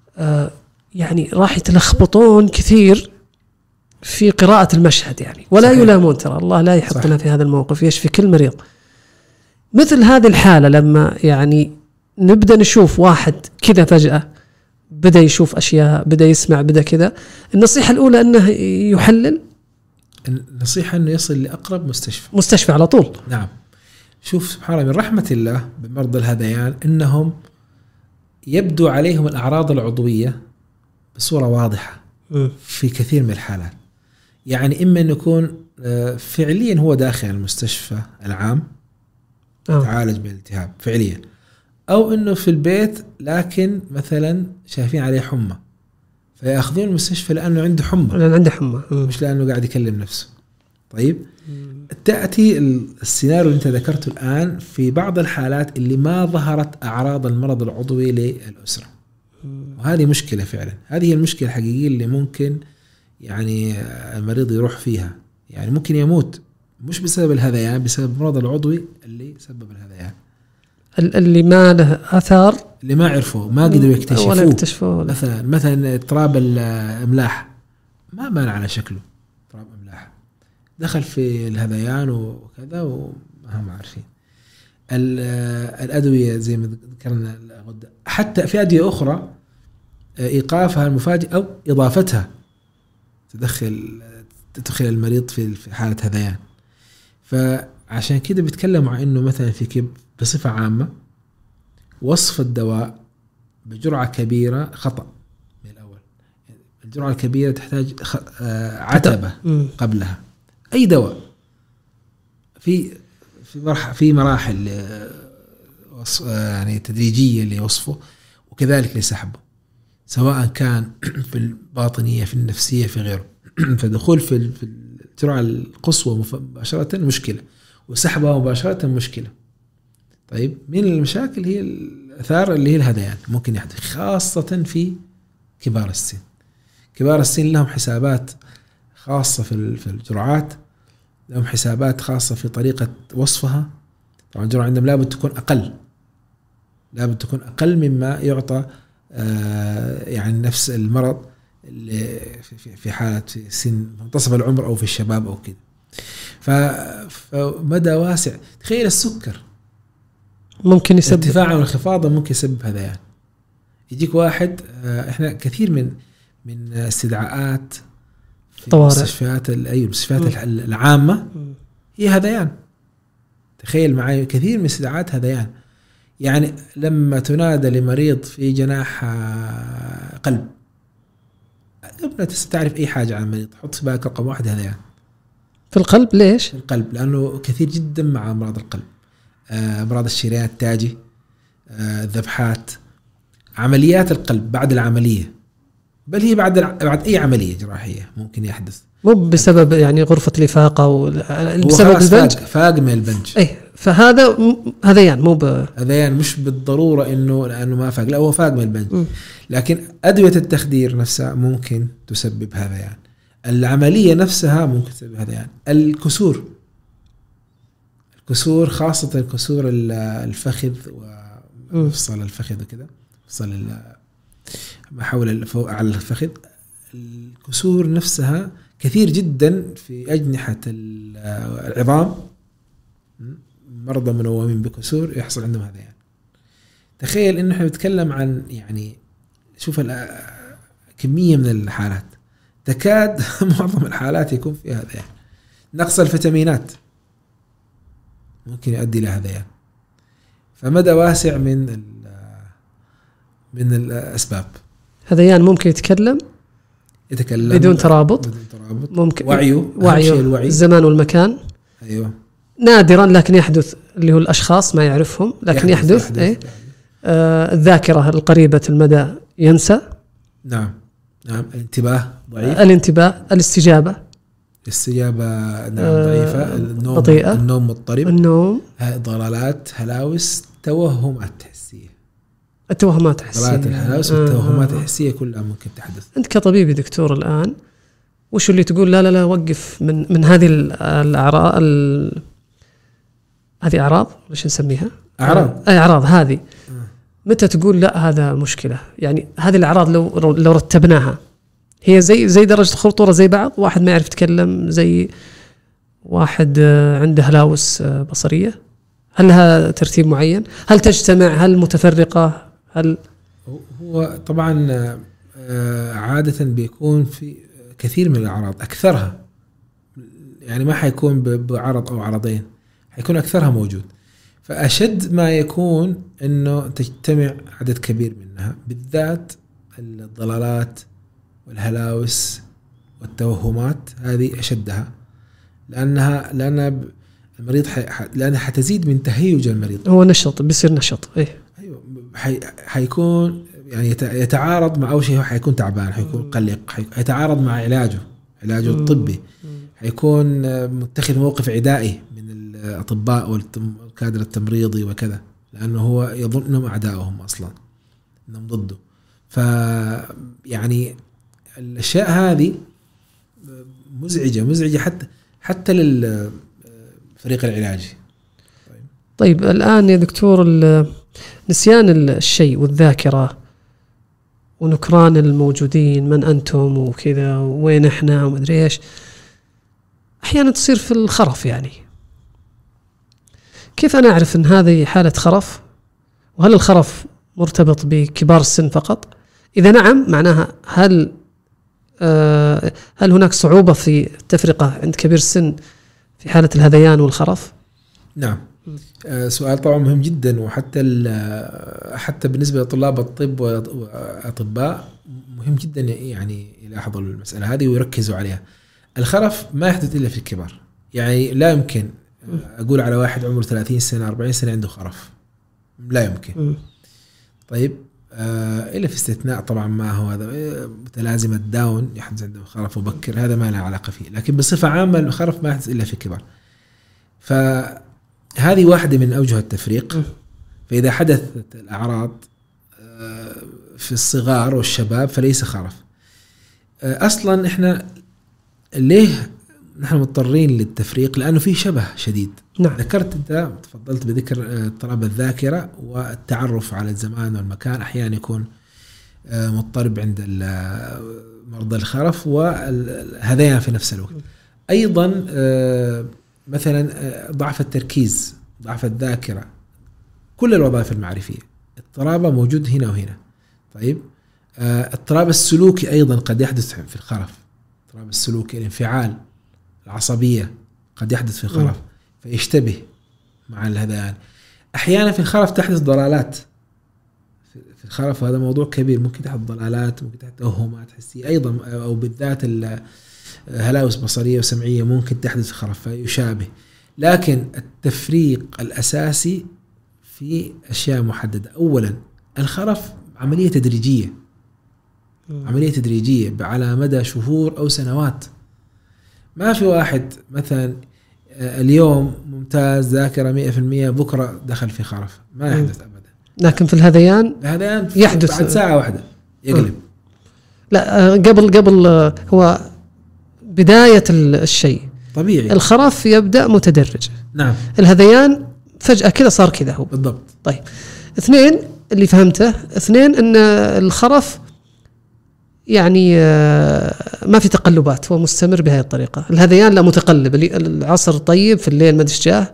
يعني راح يتلخبطون كثير في قراءة المشهد يعني، ولا صحيح. يلامون، ترى الله لا يحطنا في هذا الموقف، يشفي كل مريض. مثل هذه الحالة لما يعني نبدأ نشوف واحد كذا فجأة بدأ يشوف أشياء، بدأ يسمع، بدأ كذا، النصيحة الأولى أنه يحلل. النصيحة أنه يصل لأقرب مستشفى مستشفى على طول. نعم. شوف سبحان الله من رحمة الله بمرضى الهذيان أنهم يبدو عليهم الأعراض العضوية بصورة واضحة م. في كثير من الحالات. يعني إما أن يكون فعليا هو داخل المستشفى العام أوه. يتعالج بالالتهاب فعليا، أو أنه في البيت لكن مثلا شايفين عليه حمى فيأخذون المستشفى لأنه عنده حمى، لأنه عنده حمى مش لأنه قاعد يكلم نفسه. طيب مم. تأتي السيناريو اللي أنت ذكرته الآن في بعض الحالات اللي ما ظهرت أعراض المرض العضوي للأسرة، وهذه مشكلة فعلا. هذه المشكلة الحقيقية اللي ممكن يعني المريض يروح فيها، يعني ممكن يموت مش بسبب الهذيان، بسبب المرض العضوي اللي سبب الهذيان، اللي ما له أثار، اللي ما عرفوا، ما قدروا يكتشفوه. مثلا مثلا اضطراب الأملاح ما بان على شكله اضطراب أملاح، دخل في الهذيان وكذا وما هم عارفين. الأدوية زي ما ذكرنا حتى في أدوية أخرى إيقافها المفاجئ أو إضافتها تدخل تدخل المريض في في حالة هذيان. فعشان كده بيتكلموا عن إنه مثلا في كب بصفة عامة وصف الدواء بجرعة كبيرة خطأ من الأول. الجرعة الكبيرة تحتاج عتبة قبلها. أي دواء في في مرحلة في مراحل يعني تدريجية لوصفه وكذلك لسحبه، سواء كان في الباطنية في النفسية في غيره. فدخول في الجرعة القصوى مباشرة مشكلة، وسحبها مباشرة مشكلة. طيب من المشاكل هي الأثار اللي هي الهذيان ممكن يحدث، خاصة في كبار السن. كبار السن لهم حسابات خاصة في في الجرعات، لهم حسابات خاصة في طريقة وصفها. طبعا الجرعة عندهم لابد تكون أقل، لابد تكون أقل مما يعطى آه يعني نفس المرض اللي في في حالة في سن منتصف العمر أو في الشباب أو كده. فمدى واسع. تخيل السكر ممكن يسبب ارتفاع وانخفاض، ممكن يسبب هذا. يعني يجيك واحد آه احنا كثير من من استدعاءات في طوارئ. المستشفيات اي المستشفيات العامة هي هذيان. تخيل معي كثير من استدعاءات هذيان. يعني لما تنادى لمريض في جناح قلب قبل تعرف أي حاجة عن المريض، حط في بالك رقم واحد هذيان في القلب. ليش؟ في القلب لأنه كثير جدا مع أمراض القلب، أمراض الشريان التاجي، الذبحات، عمليات القلب بعد العملية، بل هي بعد بعد أي عملية جراحية ممكن يحدث. مو بسبب يعني غرفة الإفاقة أو بسبب البنج، فاق من البنج. أي فهذا هذيان مو ب هذيان مش بالضرورة إنه لأنه ما فاق، لا هو فاق من البنج م. لكن أدوية التخدير نفسها ممكن تسبب هذيان. العملية نفسها ممكن تسبب هذيان. الكسور الكسور خاصة كسور الفخذ ومفصل الفخذ وكذا، مفصل ما حول على الفخذ، الكسور نفسها كثير جدا في أجنحة العظام. مرضى منومين بكسور يحصل عندهم هذا. يعني تخيل إنه إحنا بنتكلم عن يعني شوف كمية من الحالات تكاد معظم الحالات يكون في هذا. يعني نقص الفيتامينات ممكن يؤدي لهذا. يعني فمدى واسع من من الأسباب. هذيان ممكن يتكلم يتكلم بدون ترابط. بدون ترابط ضابط ممكن وعيه وعيه الوعي. الزمان والمكان. أيوة. نادرا لكن يحدث، اللي هو الأشخاص ما يعرفهم لكن يحدث, يحدث, يحدث. إيه؟ آه الذاكرة القريبة المدى ينسى. نعم نعم. الانتباه ضعيف. الانتباه. الاستجابة الاستجابة نعم آه ضعيفة. النوم بطيئة. النوم مضطرب. النوم. ضلالات هلاوس توهمات حسية. التوهمات الحسية. ضلالات الهلاوس آه. والتوهمات الحسية كلها ممكن تحدث. أنت كطبيب دكتور الآن وش اللي تقول لا لا لا وقف من من هذه الأعراض ال... هذه أعراض ليش نسميها؟ أعراض. أي أعراض هذه. آه. متى تقول لا هذا مشكلة؟ يعني هذه الأعراض لو لو رتبناها هي زي زي درجة الخطورة زي بعض. واحد ما يعرف يتكلم زي واحد عنده هلاوس بصرية. هل لها ترتيب معين؟ هل تجتمع؟ هل متفرقة؟ هل هو طبعا عادة بيكون في كثير من الأعراض أكثرها يعني ما حيكون بعرض أو عرضين حيكون أكثرها موجود. فأشد ما يكون إنه تجتمع عدد كبير منها بالذات الضلالات والهلاوس والتوهمات هذه أشدها لأنها لأن المريض حي... لأنها حتزيد من تهيج المريض. هو نشط بيصير نشط. إيه أيوة حي... حيكون يعني يت... يتعارض مع أول شيء حيكون تعبان حيكون قلق حي... حيتعارض مع علاجه علاجه الطبي حيكون متخذ موقف عدائي من الأطباء والكادر التمريضي وكذا لأنه هو يظن أنهم أعدائهم أصلا أنهم ضده. ف يعني الأشياء هذه مزعجة مزعجة حتى حتى للفريق العلاجي. طيب, طيب الآن يا دكتور نسيان الشيء والذاكرة ونكران الموجودين من أنتم وكذا وين إحنا ومدري إيش أحيانا تصير في الخرف. يعني كيف أنا أعرف أن هذه حالة خرف؟ وهل الخرف مرتبط بكبار السن فقط؟ إذا نعم معناها هل آه هل هناك صعوبة في التفرقة عند كبير السن في حالة الهذيان والخرف؟ نعم آه سؤال طبعا مهم جدا وحتى حتى بالنسبة لطلاب الطب وأطباء مهم جدا يعني يلاحظوا المسألة هذه ويركزوا عليها. الخرف ما يحدث إلا في الكبار يعني لا يمكن أقول على واحد عمره ثلاثين سنة أربعين سنة عنده خرف لا يمكن. طيب آه إلا في استثناء طبعا ما هو هذا متلازمة داون يحدث عنده خرف مبكر هذا ما له علاقة فيه لكن بصفة عامة الخرف ما يحدث إلا في الكبار. فهذه واحدة من أوجه التفريق. فإذا حدثت الأعراض آه في الصغار والشباب فليس خرف. آه أصلا إحنا ليه نحن مضطرين للتفريق لأنه فيه شبه شديد. نعم. ذكرت أنت تفضلت بذكر اضطراب الذاكرة والتعرف على الزمان والمكان أحيانا يكون مضطرب عند مرضى الخرف والهذيان في نفس الوقت. أيضا مثلا ضعف التركيز ضعف الذاكرة كل الوظائف المعرفية اضطرابه موجود هنا وهنا. طيب اضطراب السلوكي أيضا قد يحدث في الخرف. اضطراب السلوكي الانفعال العصبية قد يحدث في الخرف م. فيشتبه مع الهذيان. أحيانا في الخرف تحدث ضلالات في الخرف وهذا موضوع كبير ممكن تحدث ضلالات ممكن تحدث توهمات حسية أيضا أو بالذات الهلاوس بصرية وسمعية ممكن تحدث في الخرف فيشابه. لكن التفريق الأساسي في أشياء محددة. أولا الخرف عملية تدريجية م. عملية تدريجية على مدى شهور أو سنوات. ما في واحد مثلا اليوم ممتاز ذاكرة مئة في المئة بكرة دخل في خرف ما يحدث أبدا. لكن في الهذيان الهذيان يحدث بعد ساعة واحدة يقلب. لا قبل قبل هو بداية الشيء طبيعي. الخرف يبدأ متدرج. نعم. الهذيان فجأة كذا صار كذا هو بالضبط. طيب اثنين اللي فهمته اثنين ان الخرف يعني ما في تقلبات هو مستمر بهذه الطريقة. الهذيان لا متقلب العصر طيب في الليل ما تشجاه.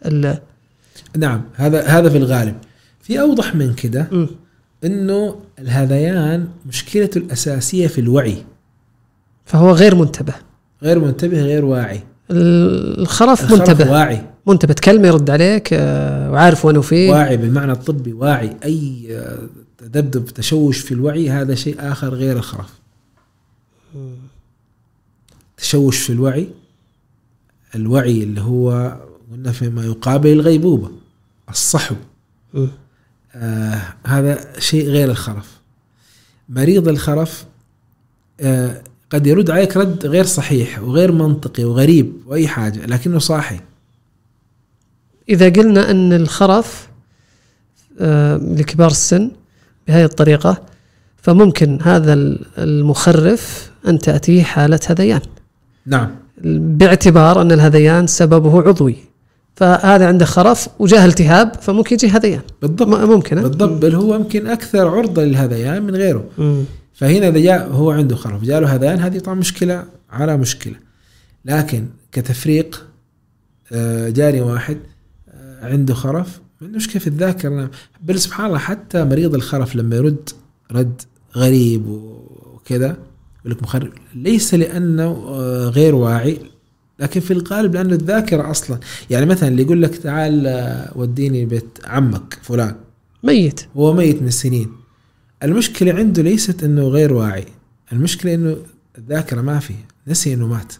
نعم هذا هذا في الغالب. في أوضح من كده إنه الهذيان مشكلته الأساسية في الوعي فهو غير منتبه غير منتبه غير واعي. الخرف, الخرف منتبه واعي منتبه تكلمه يرد عليك وعارف وينه فيه واعي بالمعنى الطبي واعي. أي تذبذب تشوش في الوعي هذا شيء آخر غير الخرف. تشوش في الوعي، الوعي اللي هو قلنا فيما يقابل الغيبوبة، الصحو، آه هذا شيء غير الخرف. مريض الخرف آه قد يرد عليك رد غير صحيح وغير منطقي وغريب وأي حاجة، لكنه صاحي. إذا قلنا أن الخرف آه لكبار السن بهذه الطريقة، فممكن هذا المخرف أن تأتيه حالة هذيان. نعم، باعتبار أن الهذيان سببه عضوي، فهذا عنده خرف وجاه التهاب فممكن يجي هذيان. بالضبط، ممكن بالضبط، بل هو يمكن أكثر عرضة للهذيان من غيره. م. فهنا إذا جاء هو عنده خرف جاله هذيان، هذه طبعا مشكلة على مشكلة. لكن كتفريق جاري واحد عنده خرف من مشكلة في الذاكرة، بل سبحان الله حتى مريض الخرف لما يرد رد غريب وكذا يقول لك مخرف، ليس لأنه غير واعي، لكن في الغالب لأنه الذاكرة أصلا. يعني مثلا اللي يقول لك تعال وديني بيت عمك فلان ميت، هو ميت من سنين، المشكلة عنده ليست أنه غير واعي، المشكلة أنه الذاكرة ما فيه، نسي أنه مات.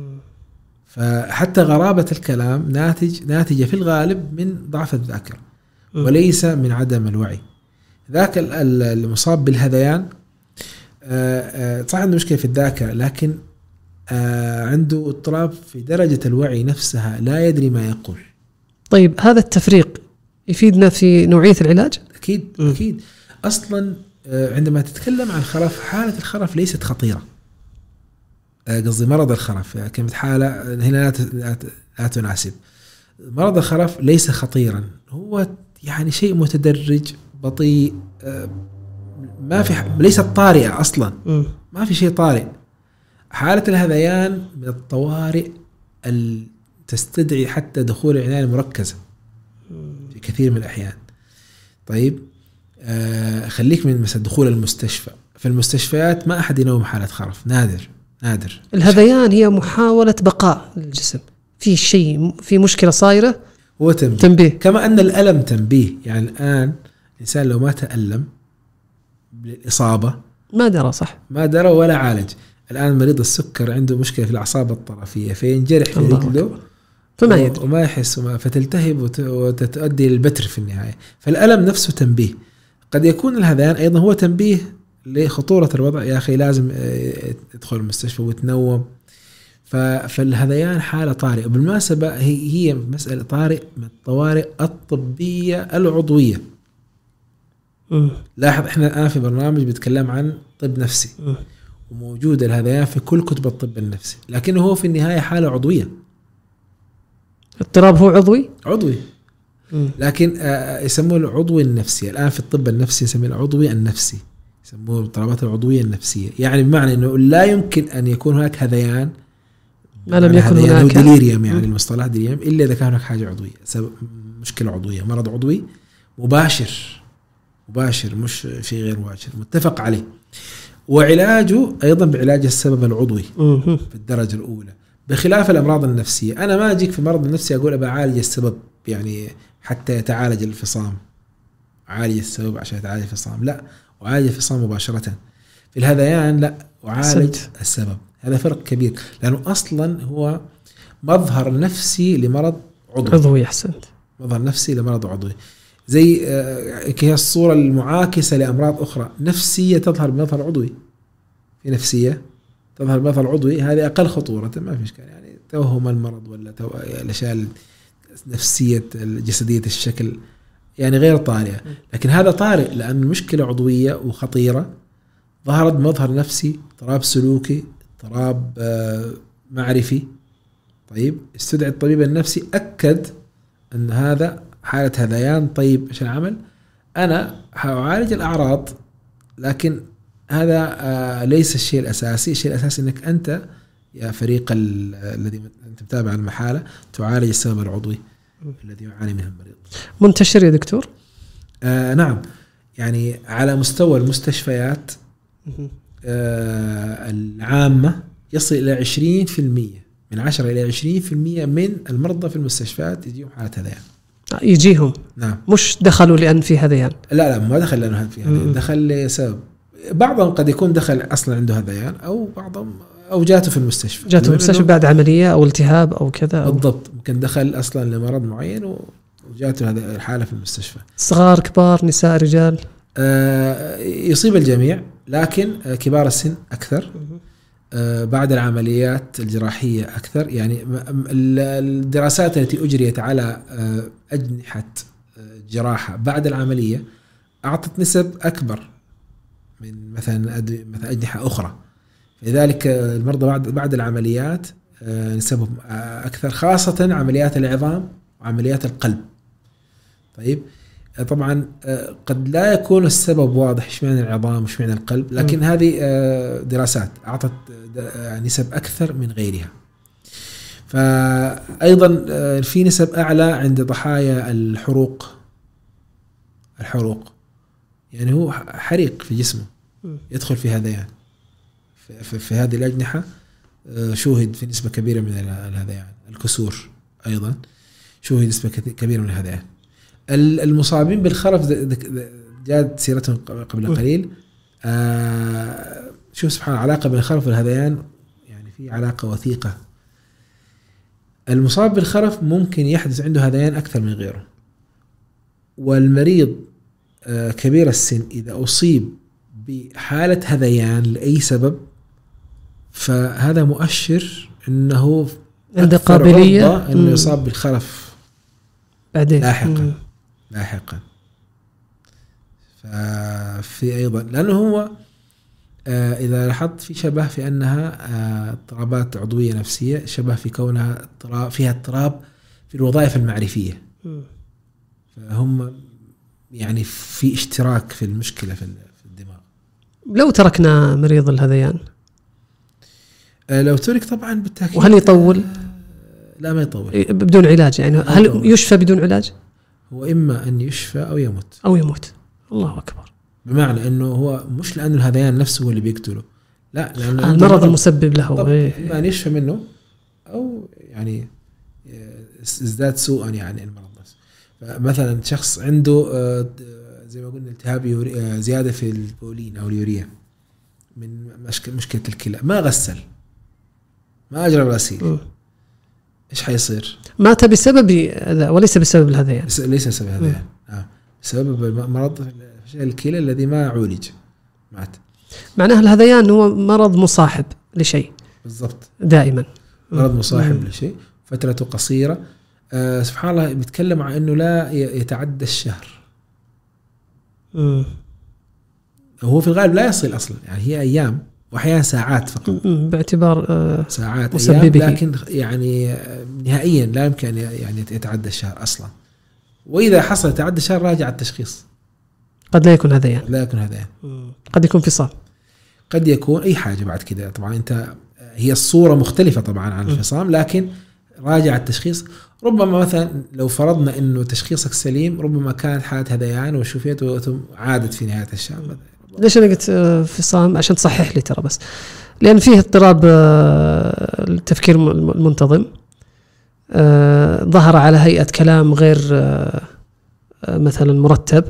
فحتى غرابة الكلام ناتج ناتجة في الغالب من ضعف الذاكرة وليس من عدم الوعي. ذاك المصاب بالهذيان صح عنده مشكلة في الذاكرة، لكن عنده اضطراب في درجة الوعي نفسها، لا يدري ما يقول. طيب هذا التفريق يفيدنا في نوعية العلاج؟ أكيد م. أكيد. أصلا عندما تتكلم عن الخرف، حالة الخرف ليست خطيرة، قصدي مرض الخرف كانت حالة هنا لا تناسب. مرض الخرف ليس خطيرا، هو يعني شيء متدرج بطيء، ما في ليست طارئة أصلا، ما في شيء طارئ. حالة الهذيان من الطوارئ اللي تستدعي حتى دخول العناية المركزة في كثير من الأحيان. طيب آه خليك من مثلا دخول المستشفى. في المستشفيات ما أحد ينوم حالة خرف، نادر نادر. الهذيان هي محاولة بقاء للجسم، في شيء في مشكلة صايرة هو تنبيه. تنبيه كما أن الألم تنبيه. يعني الآن الإنسان لو ما تألم بالإصابة ما درى، صح، ما درى ولا عالج. الآن مريض السكر عنده مشكلة في الأعصاب الطرفية، فينجرح في رجله فما يدري وما يحس وما فتلتهب وتؤدي للبتر في النهاية. فالألم نفسه تنبيه. قد يكون الهذيان أيضا هو تنبيه لخطورة الوضع، يا أخي لازم تدخل المستشفى وتنوم. فالهذيان حالة طارئة. بالمناسبة هي هي مسألة طارئ من الطوارئ الطبية العضوية. م. لاحظ احنا الآن في برنامج بيتكلم عن طب نفسي، م. وموجود الهذيان في كل كتب الطب النفسي، لكنه هو في النهاية حالة عضوية. اضطراب هو عضوي عضوي م. لكن يسموه العضوي النفسي. الآن في الطب النفسي يسموه العضوي النفسي، يسموه الاضطرابات العضوية النفسية. يعني بمعنى أنه لا يمكن أن يكون هناك هذيان ما لم يكن هناك ديليريوم، يعني المصطلح ديليريوم، إلا إذا كان هناك حاجة عضوية، سبب مشكلة عضوية، مرض عضوي مباشر مباشر مش شيء غير مباشر متفق عليه. وعلاجه أيضا بعلاج السبب العضوي في الدرجة الأولى، بخلاف الأمراض النفسية. أنا ما أجيك في مرض النفسي أقول أبى أعالج السبب يعني حتى يتعالج الفصام، أعالج السبب عشان يتعالج الفصام، لا، وعالج الفصام مباشرة. في الهذيان لا، وعالج السبب. هذا فرق كبير، لأنه أصلا هو مظهر نفسي لمرض عضوي. عضوي أحسنت، مظهر نفسي لمرض عضوي، زي كي الصورة المعاكسة لأمراض أخرى. نفسية تظهر بمظهر عضوي، في نفسية تظهر بمظهر عضوي، هذه أقل خطورة، ما في إشكال. يعني توهم المرض ولا تو... الأشياء النفسية الجسدية الشكل يعني غير طارئة، لكن هذا طارئ لأن المشكلة عضوية وخطيرة، ظهرت بمظهر نفسي، اضطراب سلوكي، اضطراب معرفي. طيب استدعي الطبيب النفسي، أكد أن هذا حالة هذيان. طيب إيش العمل؟ أنا هعالج الأعراض، لكن هذا ليس الشيء الأساسي. الشيء الأساسي أنك أنت يا فريق الذي أنت متابع المحالة تعالج السبب العضوي الذي يعاني منه المريض. منتشر يا دكتور؟ آه نعم، يعني على مستوى المستشفيات آه العامة يصل إلى عشرين في المية، من عشرة إلى عشرين في المية من المرضى في المستشفيات يجيهم حالة هذيان. يجيهم نعم، مش دخلوا لأن في هذيان، لا لا ما دخل لأنه في هذيان، دخل لسبب. بعضهم قد يكون دخل أصلا عنده هذيان، أو بعضهم أو جاته في المستشفى جاته في المستشفى بعد عملية أو التهاب أو كذا أو بالضبط، ممكن دخل أصلا لمرض معين وجاته هذه الحالة في المستشفى. صغار كبار نساء رجال؟ آه يصيب الجميع، لكن آه كبار السن أكثر، آه بعد العمليات الجراحية أكثر. يعني الدراسات التي أجريت على آه أجنحة جراحة بعد العملية أعطت نسب أكبر من مثلا مثلا أجنحة أخرى، لذلك المرضى بعد بعد العمليات نسبهم أكثر، خاصة عمليات العظام وعمليات القلب. طيب طبعا قد لا يكون السبب واضح إيش معنى العظام وإيش معنى القلب، لكن م. هذه دراسات أعطت نسب أكثر من غيرها. فأيضا في نسب أعلى عند ضحايا الحروق. الحروق يعني هو حريق في جسمه يدخل في هذيان في, في هذه الأجنحة، شوهد في نسبة كبيرة من الهذيان. الكسور أيضا شوهد نسبة كبيرة من الهذيان. المصابين بالخرف جاءت سيرتهم قبل قليل. آه شوف سبحان الله، علاقة بين الخرف والهذيان يعني في علاقة وثيقة. المصاب بالخرف ممكن يحدث عنده هذيان أكثر من غيره، والمريض آه كبير السن إذا أصيب بحالة هذيان لأي سبب فهذا مؤشر أنه عنده قابلية أنه يصاب بالخرف بعدين لاحقا لاحقا. ففي أيضا لأنه هو آه إذا لاحظت في شبه في أنها آه اضطرابات عضوية نفسية، شبه في كونها اضطراب فيها اضطراب في الوظائف المعرفية. فهم يعني في اشتراك في المشكلة في الدماغ. لو تركنا مريض الهذيان آه لو ترك طبعا بالتأكيد. وهل يطول؟ لا ما يطول بدون علاج يعني. هل يطول. يشفى بدون علاج؟ هو إما أن يشفى أو يموت. أو يموت. الله أكبر. بمعنى أنه هو مش لأنه الهذيان نفسه هو اللي بيقتله، لا لأنه المرض المسبب له. إما أن يشفى منه أو يعني ازداد سوءا يعني المرض نفسه. مثلا شخص عنده زي ما قلنا التهاب زيادة في البولين أو اليوريا من مشكلة الكلى، ما غسل ما أجرى غسيل، إيش حيصير؟ مات بسبب هذا وليس بسبب الهذيان. ليس بسبب الهذيان، آه بسبب مرض الكلى الذي ما عولج مات. معناها الهذيان هو مرض مصاحب لشيء. بالضبط. دائما مرض مصاحب مم. لشيء، فترته قصيرة. آه سبحان الله بيتكلم عن أنه لا يتعدى الشهر. مم. هو في الغالب لا يصل أصلا، يعني هي أيام وأحيانا ساعات فقط باعتبار آه ساعات أيام، لكن يعني نهائيا لا يمكن يعني يتعدى الشهر أصلا. وإذا حصل تعدى الشهر راجع التشخيص. قد لا يكون هذيان. لا يكون هذيان. قد يكون فصام. قد يكون أي حاجة بعد كده. طبعا أنت هي الصورة مختلفة طبعا عن الفصام، لكن راجع التشخيص. ربما مثلا لو فرضنا إنه تشخيصك سليم، ربما كانت حالة هذيان وشوفيته عادت في نهاية الشهر. ليش أنا قلت فصام؟ عشان تصحح لي ترى، بس لأن فيه اضطراب التفكير المنتظم، ظهر على هيئة كلام غير مثلا مرتب،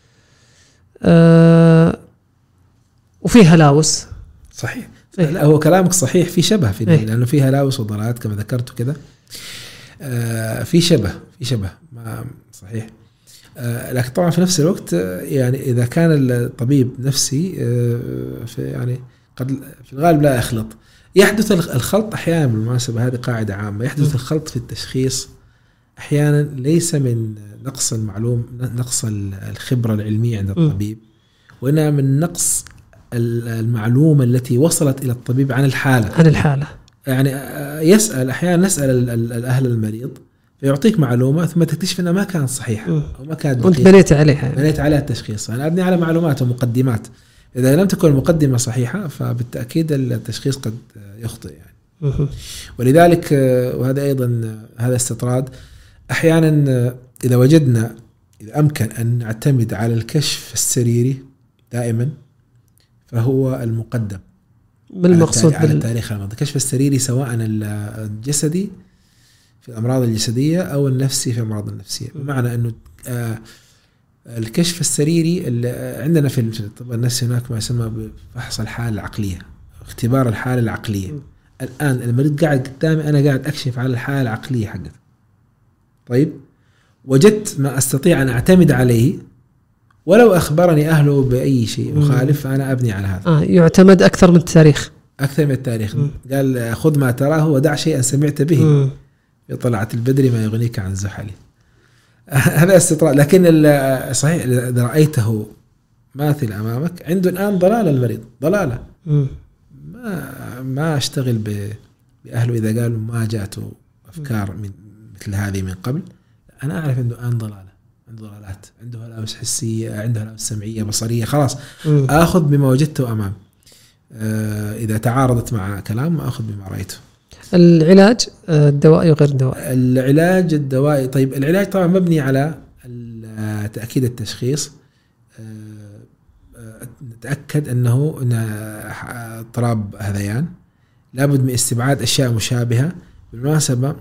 وفيه هلاوس. صحيح. لا هو كلامك صحيح، في شبه في إيه؟ لأنه فيه هلاوس وضلالات كما ذكرت كده. في شبه في شبه ما صحيح. لكن طبعا في نفس الوقت يعني إذا كان الطبيب نفسي في يعني قد في الغالب لا يخلط. يحدث الخلط أحيانا، بالمناسبة هذه قاعدة عامة، يحدث الخلط في التشخيص أحيانا ليس من نقص المعلوم نقص الخبرة العلمية عند الطبيب، وإنما من نقص المعلومة التي وصلت إلى الطبيب عن الحالة عن الحالة يعني يسأل أحيانا نسأل الأهل المريض فيعطيك معلومة ثم تكتشف أنها ما كانت صحيحة أو ما كانت وانت بنيت عليها بنيت عليها التشخيص. أنا أبني على معلومات ومقدمات، إذا لم تكن المقدمة صحيحة فبالتأكيد التشخيص قد يخطئ يعني. ولذلك وهذا أيضا هذا استطراد أحيانا إذا وجدنا إذا أمكن أن نعتمد على الكشف السريري دائما فهو المقدم. ما المقصود على التاريخ الماضي؟ الكشف السريري سواء الجسدي في الأمراض الجسدية أو النفسي في الأمراض النفسية. بمعنى أنه آه الكشف السريري اللي عندنا في الطب النفسي هناك ما يسمى بفحص الحالة العقلية، اختبار الحالة العقلية الآن المريض قاعد قدامي، أنا قاعد أكشف على الحالة العقلية حقته. طيب وجدت ما أستطيع أن أعتمد عليه، ولو أخبرني أهله بأي شيء مخالف فأنا أبني على هذا. آه يعتمد أكثر من التاريخ. أكثر من التاريخ. مم. قال خذ ما تراه ودع شيئا سمعت به، في طلعة البدر ما يغنيك عن زحلي. هذا استطراء. لكن صحيح إذا رأيته ماثل أمامك، عنده الآن ضلالة المريض، ضلالة. مم. ما ما أشتغل بأهله إذا قالوا ما جاته أفكار من مثل هذه من قبل. أنا أعرف عنده الآن ضلالة، عنده ضلالات، عنده هلاوس حسية، عنده هلاوس سمعية بصرية، خلاص مم. آخذ بما وجدته أمام. آه إذا تعارضت مع كلام ما أخذ بما رأيته. العلاج الدوائي وغير الدوائي. العلاج الدوائي طيب العلاج طبعا مبني على تأكيد التشخيص. نتأكد أنه اضطراب هذيان، لابد من استبعاد أشياء مشابهة. بالمناسبة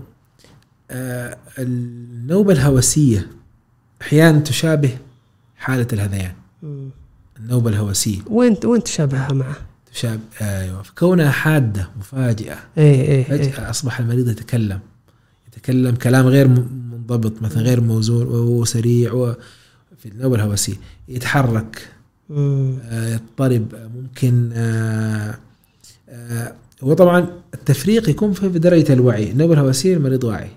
النوبة الهوسية أحيانا تشابه حالة الهذيان. النوبة الهوسية وين وين تشابهها معه؟ تشابه أيوة، كونها حادة مفاجئة. إيه إيه فجأة إيه. أصبح المريض يتكلم يتكلم كلام غير منضبط، مثلا غير موزون وسريع. وفي النوبة الهوسية يتحرك، يضطرب، ممكن آآ آآ وطبعا التفريق يكون في درجة الوعي. النوبة الهوسية المريض واعي،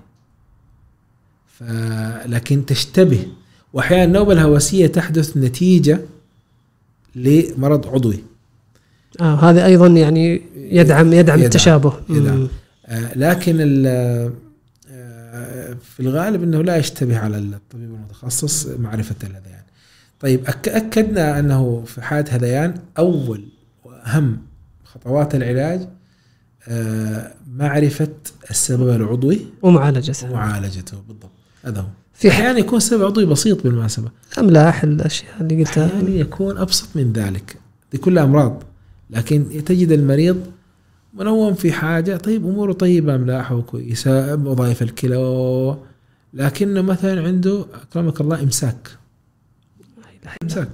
لكن تشتبه. وأحيانا النوبة الهوسية تحدث نتيجة لمرض عضوي. آه هذا أيضا يعني يدعم يدعم, يدعم التشابه. يدعم. آه لكن آه في الغالب أنه لا يشتبه على الطبيب المتخصص معرفة الهذيان. طيب أكدنا أنه في حالة هذيان أول وأهم خطوات العلاج آه معرفة السبب العضوي ومعالجته. ومعالجته بالضبط. هذا هو. في أحيانا يكون سبب عضوي بسيط بالمناسبة، أملاح الأشياء اللي قلتها، أحيانا يكون أبسط من ذلك. دي كلها أمراض، لكن تجد المريض منوم في حاجة، طيب أموره طيبة، أملاحه كويسة، وظائف الكلى، لكنه مثلا عنده أكرمك الله إمساك إمساك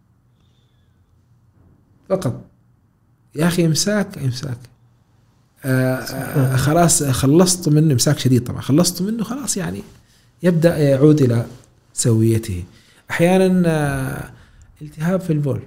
فقط. يا أخي إمساك إمساك آه آه خلاص خلصت منه، إمساك شديد طبعا، خلصت منه خلاص، يعني يبدأ يعود إلى سويته. أحيانا آه التهاب في البول،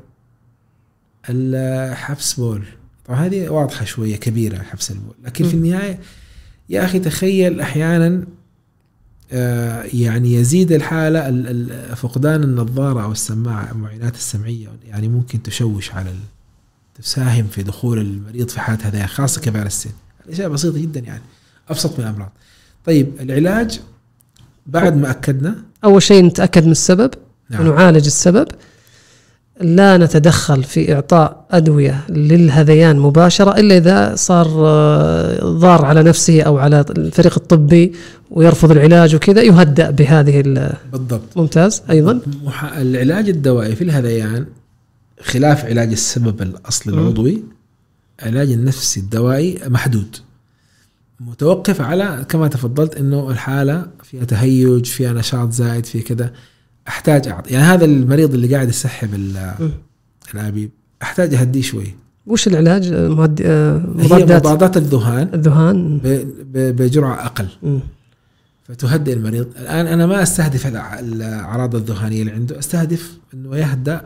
الحبس بول، طبعا هذه واضحة شوية كبيرة حبس البول، لكن م. في النهاية يا أخي تخيل أحيانا آه يعني يزيد الحالة فقدان النظارة أو السماعة، المعينات السمعية، يعني ممكن تشوش على تساهم في دخول المريض في حالة هذا، خاصة كبار السن. أشياء بسيطة جدا، يعني أبسط من الأمراض. طيب العلاج بعد ما أكدنا أول شيء نتأكد من السبب، نعم. ونعالج السبب، لا نتدخل في إعطاء أدوية للهذيان مباشرة إلا إذا صار ضار على نفسه أو على الفريق الطبي ويرفض العلاج وكذا، يهدأ بهذه. بالضبط. ممتاز. أيضا العلاج الدوائي في الهذيان خلاف علاج السبب الأصلي العضوي، علاج النفسي الدوائي محدود، متوقف على كما تفضلت إنه الحالة فيها تهيج، فيها نشاط زائد، في كذا، أحتاج أعطي. يعني هذا المريض اللي قاعد يسحب الأنابيب أحتاج أهديه شوي. وش العلاج؟ مهد... مضادات مضادات الذهان الذهان ب... بجرعة أقل. م. فتهدئ المريض. الآن أنا ما أستهدف الأعراض الذهانية اللي عنده، أستهدف إنه يهدأ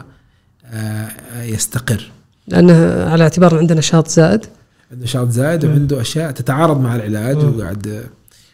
ويستقر، لأنه على اعتبار عنده نشاط زائد عنده نشاط زائد م. وعنده أشياء تتعارض مع العلاج، م. وقاعد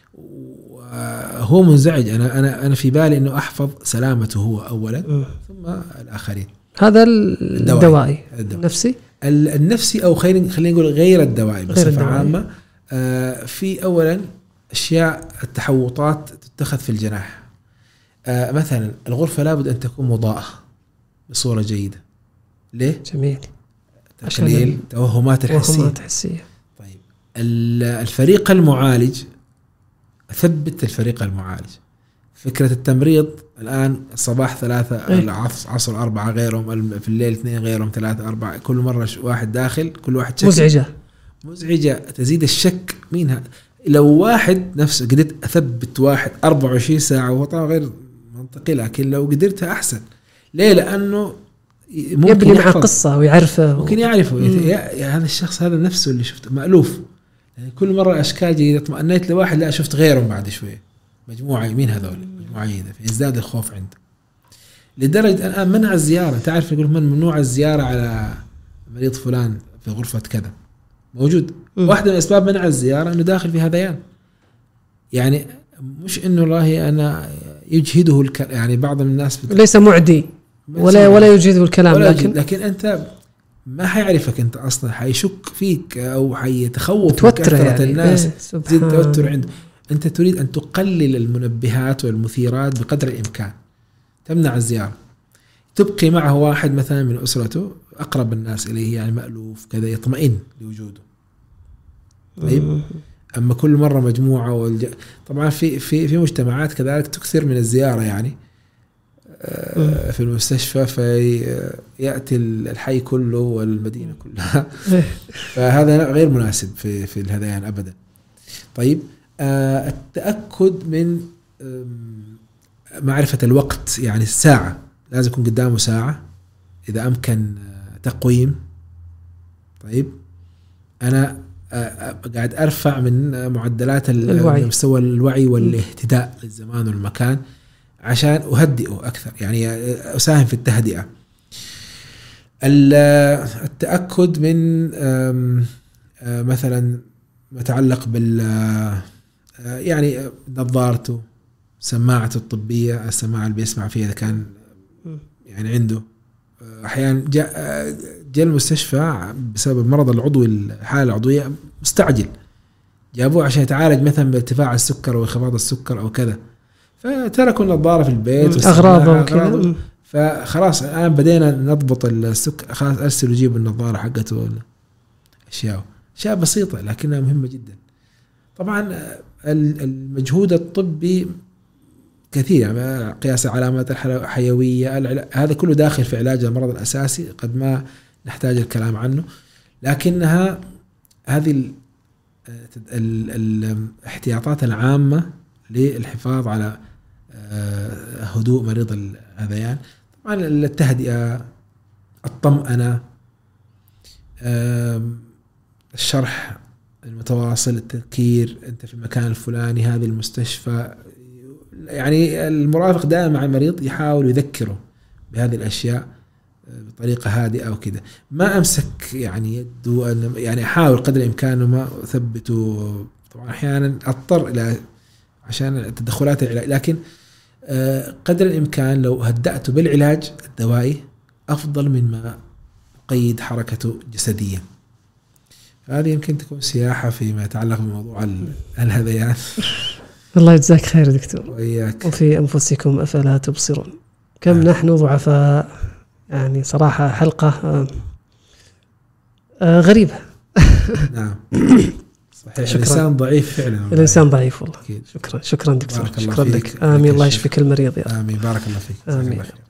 هو منزعج. أنا أنا أنا في بالي إنه أحفظ سلامته هو أولا م. ثم الآخرين. هذا الدوائي. النفسي النفسي أو خلينا خلينا نقول غير الدوائي بصفة عامة. آه في أولا أشياء التحوطات تتخذ في الجناح. آه مثلا الغرفة لابد أن تكون مضاءة بصورة جيدة. ليه؟ جميل. تقليل توهمات الحسية. توهمات حسية. طيب الفريق المعالج، أثبت الفريق المعالج. فكرة التمريض الآن الصباح ثلاثة، العصر عصر أربعة غيرهم، في الليل اثنين غيرهم، ثلاثة أربعة، كل مرة واحد داخل، كل واحد شك. مزعجة مزعجة تزيد الشك. مين لو واحد نفسه قدرت أثبت واحد أربعة وعشرين ساعة، وهو طبعا غير منطقي، لكن لو قدرتها أحسن. ليه؟ لأنه يبني مع قصة ويعرفه، ممكن يعرفه هذا الشخص هذا نفسه اللي شفته مألوف. يعني كل مرة أشكال جديدة، اطمأنيت لواحد لا شفت غيرهم بعد شوية، مجموعة يمين هذول مجموعة جديدة، فيزداد الخوف عنده لدرجة الآن منع الزيارة. تعرف يقول من ممنوع الزيارة على مريض فلان في غرفة كذا موجود. م. واحدة من أسباب منع الزيارة إنه داخل في هذيان. يعني مش إنه الله أنا يجهده الك... يعني بعض الناس بت... ليس معدي ولا ولا يجهده الكلام، ولا لكن لكن أنت ما حيعرفك أنت أصلا، حيشك فيك أو حيتخوف توتر يعني. الناس إيه زيد توتر عنده. أنت تريد أن تقلل المنبهات والمثيرات بقدر الإمكان، تمنع الزيارة، تبقي معه واحد مثلا من أسرته أقرب الناس إليه يعني مألوف كذا يطمئن لوجوده. طيب أما كل مرة مجموعة والج... طبعا في في في مجتمعات كذلك تكثر من الزيارة يعني آه في المستشفى، فيأتي الحي كله والمدينة كلها فهذا غير مناسب في في الهذيان أبدا. طيب آه التأكد من آه معرفة الوقت، يعني الساعة لازم يكون قدامه ساعة إذا أمكن تقويم. طيب أنا قاعد أرفع من معدلات مستوى الوعي والاهتداء للزمان والمكان عشان أهدئه أكثر، يعني أساهم في التهدئة. التأكد من مثلا ما يتعلق بال يعني نظارته، سماعته الطبية، السماعة اللي بيسمع فيها إذا كان يعني عنده أحيانا جاء جاء المستشفى بسبب مرض العضوي، الحالة العضوية مستعجل، جابوه عشان يتعالج مثلا بارتفاع السكر وانخفاض السكر أو كذا، فتركوا النظارة في البيت أغراضه وكذا. فخلاص الآن بدينا نضبط السكر، خلاص أرسلوا جيبوا النظارة حقته، أشياء أشياء بسيطة لكنها مهمة جدا. طبعا المجهود الطبي كثير، قياس علامات الحيوية، هذا كله داخل في علاج المرض الأساسي، قد ما نحتاج الكلام عنه، لكنها هذه الاحتياطات العامة للحفاظ على هدوء مريض الهذيان. طبعا التهدئة، الطمأنة، الشرح المتواصل، التذكير أنت في المكان الفلاني، هذه المستشفى، يعني المرافق دائما مع المريض يحاول يذكره بهذه الأشياء بطريقة هادئة وكذا. ما أمسك يعني يده، يعني أحاول قدر الإمكان ما أثبته. طبعا أحيانا أضطر إلى عشان تدخلات العلاج، لكن قدر الإمكان لو هدأته بالعلاج الدوائي أفضل من ما أقيد حركته جسديا. هذه يمكن تكون سياحة فيما يتعلق بموضوع الهذيان. الله يجزاك خير دكتور. وإياك. وفي أنفسكم أفلا تبصرون. كم آه. نحن ضعفاء، يعني صراحة حلقة آه آه غريبة. نعم صحيح. الإنسان ضعيف فعلا. الإنسان ضعيف والله. أكيد. شكرا شكرا دكتور. شكرا لك. آمين. الله يشفيك المريض يا رب. آمين. بارك الله فيك. آمين.